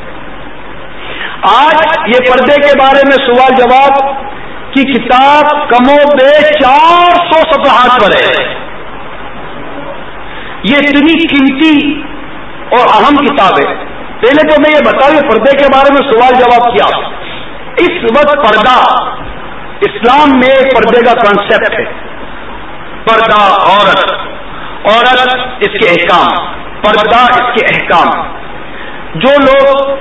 آج یہ پردے کے بارے میں سوال جواب کی کتاب کم و بیش چار سو صفحات پر ہے. یہ اتنی قیمتی اور اہم کتاب ہے. پہلے تو میں یہ بتاؤں یہ پردے کے بارے میں سوال جواب کیا. اس وقت پردہ اسلام میں پردے کا کانسیپٹ ہے. پردہ عورت، عورت اس کے احکام، پردہ اس کے احکام. جو لوگ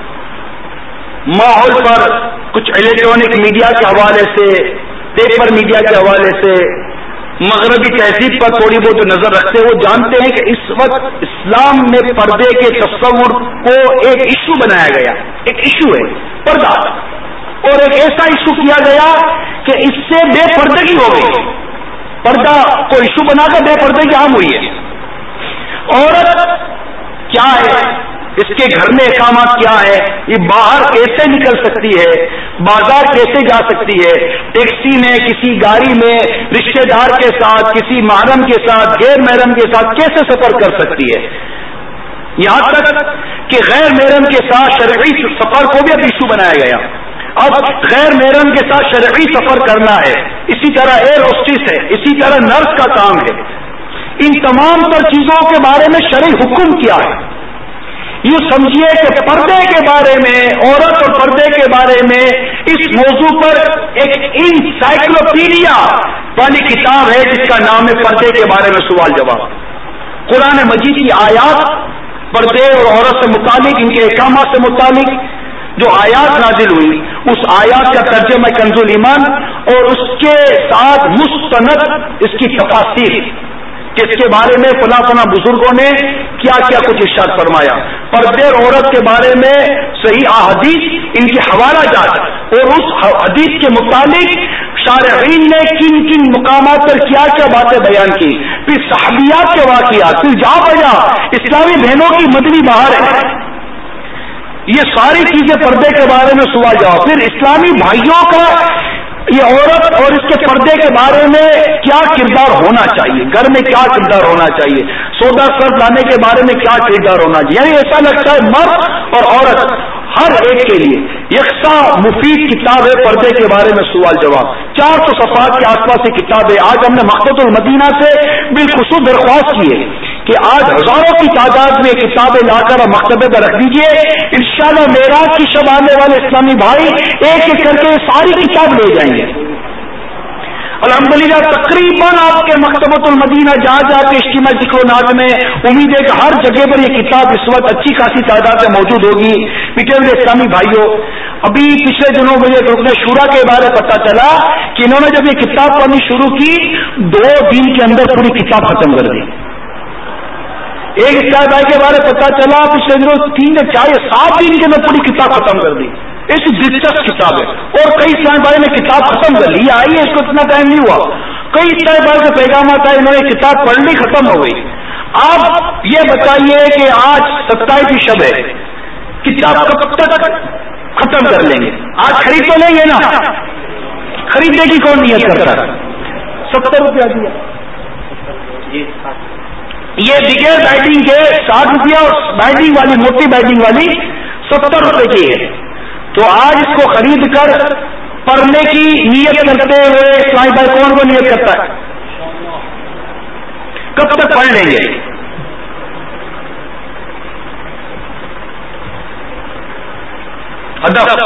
ماحول پر کچھ الیکٹرانک میڈیا کے حوالے سے، پیپر میڈیا کے حوالے سے، مغربی تہذیب پر تھوڑی بہت نظر رکھتے ہیں وہ جانتے ہیں کہ اس وقت اسلام میں پردے کے تصور کو ایک ایشو بنایا گیا. ایک ایشو ہے پردہ، اور ایک ایسا ایشو کیا گیا کہ اس سے بے پردگی ہو گئی. پردہ کو ایشو بنا کر بے پردگی عام ہوئی ہے. عورت کیا ہے، اس کے گھر میں احکامات کیا ہے، یہ باہر کیسے نکل سکتی ہے، بازار کیسے جا سکتی ہے، ٹیکسی میں، کسی گاڑی میں، رشتہ دار کے ساتھ، کسی محرم کے ساتھ، غیر محرم کے ساتھ کیسے سفر کر سکتی ہے. یہاں تک کہ غیر محرم کے ساتھ شرعی سفر کو بھی اب ایشو بنایا گیا. اب غیر محرم کے ساتھ شرعی سفر کرنا ہے. اسی طرح ایئر ہوسٹس ہے، اسی طرح نرس کا کام ہے. ان تمام تر چیزوں کے بارے میں شرعی حکم کیا ہے. یہ سمجھیے کہ پردے کے بارے میں، عورت اور پردے کے بارے میں اس موضوع پر ایک انسائکلوپیڈیا والی کتاب ہے جس کا نام ہے پردے کے بارے میں سوال جواب. قرآن مجید کی آیات پردے اور عورت سے متعلق، ان کے احکامات سے متعلق جو آیات نازل ہوئی، اس آیات کا ترجمہ کنز الایمان اور اس کے ساتھ مستند اس کی تفاسیر کہ اس کے بارے میں فلاں فلاں بزرگوں نے کیا کیا کچھ ارشاد فرمایا، پردے اور عورت کے بارے میں صحیح احادیث، ان کی حوالہ جات اور اس حدیث کے متعلق شارحین نے کن کن مقامات پر کیا کیا باتیں بیان کی، پھر صحابیات کے واقعات، پھر جا بجا اسلامی بہنوں کی مدنی بہار ہے، یہ ساری چیزیں پردے کے بارے میں سوال جواب، پھر اسلامی بھائیوں کا یہ عورت اور اس کے پردے کے بارے میں کیا کردار ہونا چاہیے، گھر میں کیا کردار ہونا چاہیے، سودا سرد لانے کے بارے میں کیا کردار ہونا چاہیے، یعنی ایسا لگتا ہے مرد اور عورت ہر ایک کے لیے یکساں مفید کتاب ہے پردے کے بارے میں سوال جواب، چار سو صفحات کے آس پاس کی کتاب ہے۔ آج ہم نے مکتبۃ المدینہ سے بالخصوص درخواست کی ہے کہ آج ہزاروں کی تعداد میں کتابیں لا کر مکتبے پر رکھ دیجیے، انشاءاللہ معراج کی شب آنے والے اسلامی بھائی ایک ایک کر کے ساری کتاب لے جائیں گے۔ الحمدللہ تقریباً آپ کے مکتبۃ المدینہ جہاں جہاں کے اجتماع ذکر و ناز میں امید ہے کہ ہر جگہ پر یہ کتاب اس وقت اچھی خاصی تعداد میں موجود ہوگی۔ میٹھے میٹھے اسلامی بھائیوں، ابھی پچھلے دنوں مجھے رکن شورا کے بارے پتہ چلا کہ انہوں نے جب یہ کتاب پڑھنی شروع کی دو دن کے اندر پوری کتاب ختم کر دی۔ ایک اسلامی بھائی کے بارے پتہ چلا پچھلے دنوں تین چار سات دن کے اندر پوری کتاب ختم کر دی۔ ایسی دلچسپ کتاب ہے، اور کئی اسلامی بھائی نے کتاب ختم کر لی، آئی ہے اس کو اتنا ٹائم نہیں ہوا، کئی اسلامی بھائی کے پیغامات آئے، انہوں نے کتاب پڑھ لی، ختم ہو گئی۔ آپ یہ بتائیے کہ آج ستائیسویں شب ہے، کتاب کب تک ختم کر لیں گے؟ آج خرید تو لیں گے نا؟ خریدنے کی کون نیت کرتا ہے؟ ستر روپیہ دیا یہ بغیر بائڈنگ کے ساٹھ روپیہ اور بائڈنگ والی موٹی بائڈنگ والی ستر روپے کی ہے، تو آج اس کو خرید کر پڑھنے کی نیت کرتے ہوئے اسلامی بھائی کون کو نیت کرتا ہے؟ کب تک پڑھ لیں گے؟ ادب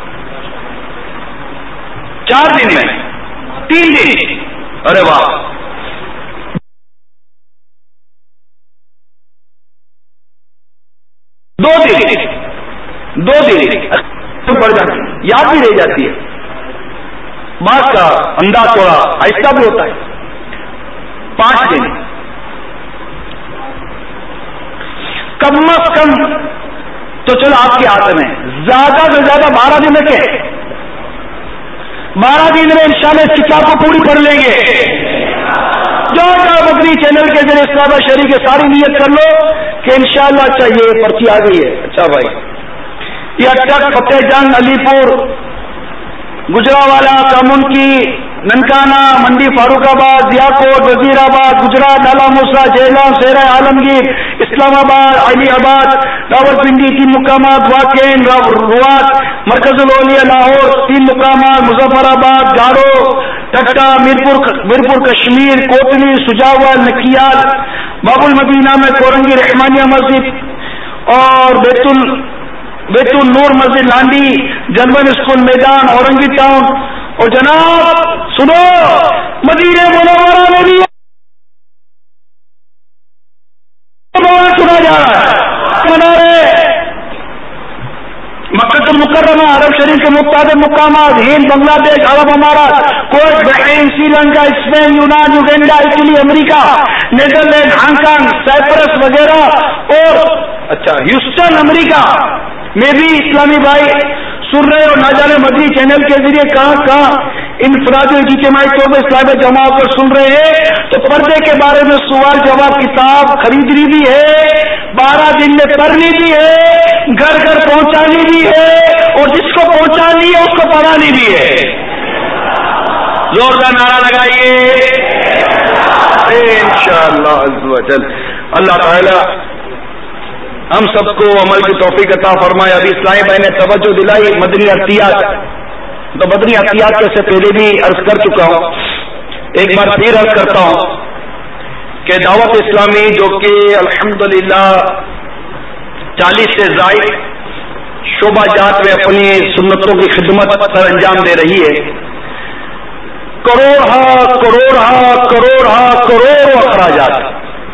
چار دن میں، تین دن، ارے واہ، دو دن دو دن پڑ جاتی ہے، یاد بھی رہ جاتی ہے، بات کا انداز تھوڑا آہستہ بھی ہوتا ہے۔ پانچ دن کم از کم تو چلو آپ کے ہاتھ میں، زیادہ سے زیادہ بارہ دن میں کیا بارہ دن میں انشاءاللہ اس کتاب کو پوری پڑھ لیں گے۔ جو مدنی چینل کے ذریعے اسلام شریف کے ساری نیت کر لو کہ انشاءاللہ اچھا یہ پرچی آ گئی ہے، اچھا بھائی یہ اٹک فتح جنگ علی پور گجراوالا کامن کی ننکانہ منڈی فاروق آباد ضیا کوٹ وزیر آباد گجرات ڈالا موسا جہلم صحرا عالمگیر اسلام آباد علی آباد راولپنڈی تین مقامات واقعین روات مرکز الاولیاء لاہور تین مقامات مظفر آباد گاڑو ٹکا میرپور میرپور کشمیر کوٹلی سجاول نکیال باب المدینہ میں کورنگی رحمانیہ مسجد اور بیت ال بیت النور مسجد لانڈی جنرل اسکول میدان اورنگی ٹاؤن، اور جناب سنو مدینہ منورہ میں بھی سنا جا رہا ہے، منا رہے مکہ المکرمہ عرب شریف کے متعدد مقامات، ہند بنگلہ دیش عرب امارات Kuwait Bahrain Sri Lanka Spain یونان Uganda Italy America Netherland Hong Kong Cyprus وغیرہ، اور اچھا ہیوسٹن امریکہ میں بھی اسلامی بھائی سن رہے اور نہ جانے مدنی چینل کے ذریعے کہاں کہاں انفرادی اجتماعی طور پر اسلامی جماعت پر سن رہے ہیں، تو پردے کے بارے میں سوال جواب کتاب خریدنی بھی ہے، بارہ دن میں پڑھنی بھی ہے، گھر گھر پہنچانی بھی ہے، اور جس کو پہنچانی ہے اس کو پڑھانی بھی ہے۔ زوردار نعرہ لگائیے انشاءاللہ عز و جل۔ اللہ تعالی ہم سب کو عمل کی توفیق عطا فرمائے۔ ابھی اسلامی بھائی نے توجہ دلائی مدنی عطیات، تو مدنی عطیات کے سے پہلے بھی عرض کر چکا ہوں، ایک بار پھر عرض کرتا ہوں کہ دعوت اسلامی جو کہ الحمدللہ چالیس سے زائد شعبہ جات میں اپنی سنتوں کی خدمت سر انجام دے رہی ہے، کروڑ ہا کروڑ ہا کروڑ ہا کروڑ اخراجات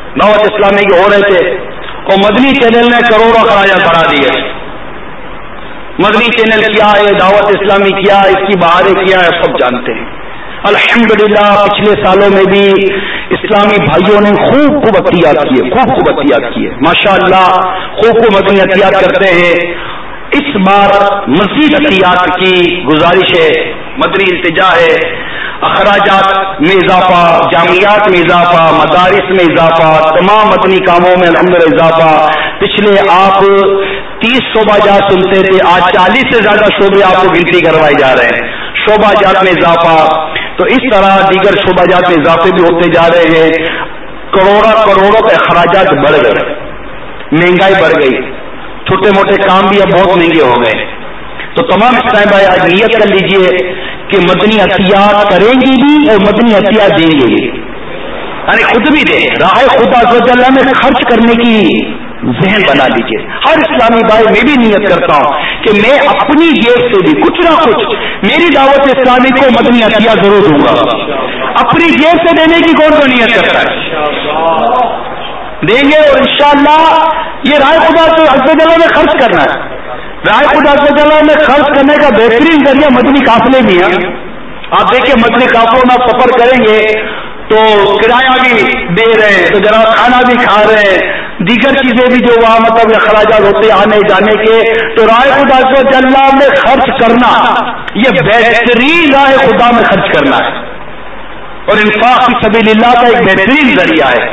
دعوت اسلامی کے ہو رہے تھے اور مدنی چینل نے کروڑوں خراجات بڑھا دیے. مدنی چینل کیا ہے, دعوت اسلامی کیا, اس کی بہاریں کیا ہے, سب جانتے ہیں. الحمدللہ پچھلے سالوں میں بھی اسلامی بھائیوں نے خوب خوب عطیات کیے, خوب خوب عطیات کیے, ماشاءاللہ خوب خوب مدنی عطیات کرتے ہیں. اس بار مزید عطیات کی گزارش ہے, مدنی التجا ہے. اخراجات میں اضافہ, جامعات میں اضافہ, مدارس میں اضافہ, تمام مدنی کاموں میں الحمدللہ اضافہ. پچھلے آپ تیس شعبہ جات سنتے تھے, آج چالیس سے زیادہ شعبے آپ کو گنتی کروائے جا رہے ہیں. شعبہ جات میں اضافہ, تو اس طرح دیگر شعبہ جات میں اضافے بھی ہوتے جا رہے ہیں. کروڑوں کروڑوں کے اخراجات بڑھ گئے, مہنگائی بڑھ گئی, چھوٹے موٹے کام بھی اب بہت مہنگے ہو گئے. تو تمام اسلام بھائی آج نیت کر لیجئے کہ مدنی عطیات کریں گی بھی اور مدنی عطیات دیں گے بھی, یعنی خود بھی دیں. راہ خدا عز و جل میں خرچ کرنے کی ذہن بنا لیجئے. ہر اسلامی بھائی میں بھی نیت کرتا ہوں کہ میں اپنی جیب سے بھی کچھ نہ کچھ میری دعوت اسلامی کو مدنی عطیات ضرور دوں گا. اپنی جیب سے دینے کی کون کو نیت کرتا ہے؟ دیں گے, اور انشاءاللہ یہ راہ خدا عز و جل میں خرچ کرنا ہے. راہ خدا عز و جل میں خرچ کرنے کا بہترین ذریعہ مدنی قافلے بھی ہیں. آپ دیکھیں مدنی قافلوں میں سفر کریں گے تو کرایہ بھی دے رہے ہیں, تو ذرا کھانا بھی کھا رہے ہیں, دیگر چیزیں بھی جو وہاں مطلب اخراجات ہوتے آنے جانے کے. تو راہ خدا عز و جل میں خرچ کرنا یہ بہترین راہ خدا میں خرچ کرنا ہے, اور انفاق فی سبیل اللہ کا ایک بہترین ذریعہ ہے.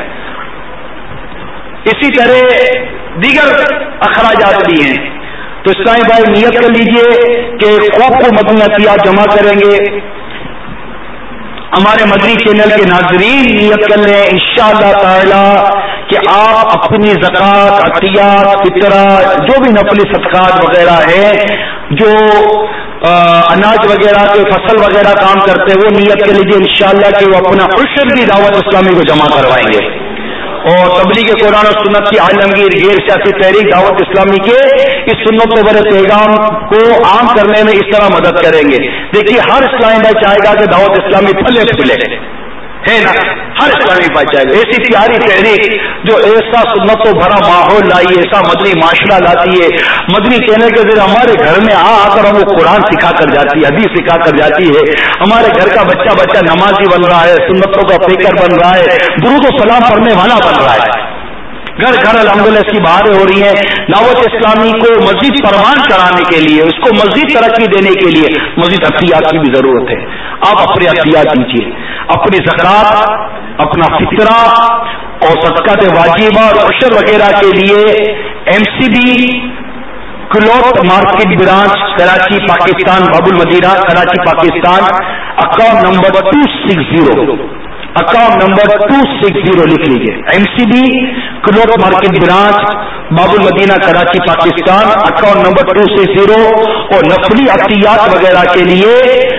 اسی طرح دیگر اخراجات بھی ہیں. تو اسلامی بھائی نیت کر لیجئے کہ خوب کو مدنی عطیات جمع کریں گے. ہمارے مدنی چینل کے ناظرین نیت کر لیں انشاءاللہ تعالی کہ آپ اپنی زکوٰۃ, عطیات, فطرہ, جو بھی نفلی صدقات وغیرہ ہیں, جو اناج وغیرہ کے فصل وغیرہ کام کرتے ہیں, وہ نیت کر لیجیے انشاءاللہ کہ وہ اپنا عشر بھی دعوت اسلامی کو جمع کروائیں گے. اور تبلیغ قرآن و سنت کی عالمگیر غیر سیاسی تحریک دعوت اسلامی کے اس سنت و بر پیغام کو عام کرنے میں اس طرح مدد کریں گے. دیکھیے ہر اسلامی بھائی چاہے گا کہ دعوت اسلامی پھلے پھولے, ہے نا, ہر اسلامی بھائی چاہے گا. ایسی پیاری تحریک جو ایسا سنت و بھرا ماحول لائی, ایسا مدنی معاشرہ لاتی ہے. مدنی چینل کے ذریعے ہمارے گھر میں آ آ کر ہم وہ قرآن سکھا کر جاتی ہے, حدیث سکھا کر جاتی ہے. ہمارے گھر کا بچہ بچہ نمازی بن رہا ہے, سنتوں کا فکر بن رہا ہے, درود و سلام پڑھنے والا بن رہا ہے. گھر گھر الحمدللہ اس کی بہاریں ہو رہی ہیں. دعوت اسلامی کو مزید پروان چڑھانے کے لیے, اس کو مزید ترقی دینے کے لیے مزید عطیات کی بھی ضرورت ہے. آپ اپنے عطیات دیجیے, اپنی زکوٰۃ, اپنا فطرہ اور صدقات واجبہ اور عشر وغیرہ کے لیے M C B cloth market branch Karachi Pakistan, Bab ul Madina Karachi Pakistan, account number two six zero account number two six zero لکھ لیجیے. M C B cloth market branch Bab ul Madina Karachi Pakistan, account number two six zero. اور نفلی عطیات وغیرہ کے لیے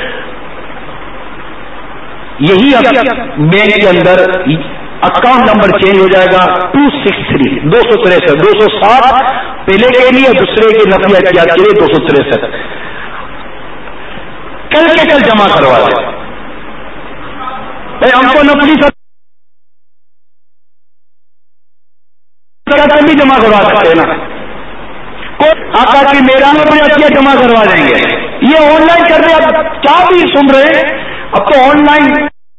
یہی بینک کے اندر اکاؤنٹ نمبر چینج ہو جائے گا, ٹو سکس تھری دو سو تریسٹھ دو سو سات پہلے کے لیے, دوسرے کے نفلی عطیات کے لیے دو سو تریسٹھ. کل کے کل جمع کروا دیں بھائی, ہم کو نفلی بھی جمع کروا سکتے ہیں نا, آقا کی میرانوں پر عطیہ جمع کروا دیں گے. یہ آن لائن کر رہے, اب کیا بھی سن رہے, اب تو آن لائن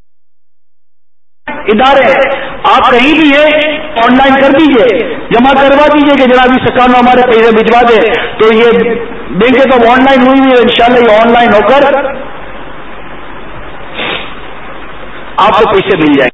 ادارے, آپ کہیں بھی ہے آن لائن کر دیجئے, جمع کروا دیجئے کہ جناب اس اکاؤنٹ میں ہمارے پیسے بھجوا دے. تو یہ بینکیں تو آن لائن ہوئی ہوئی ہے, انشاءاللہ یہ آن لائن ہو کر آپ کو پیسے مل جائیں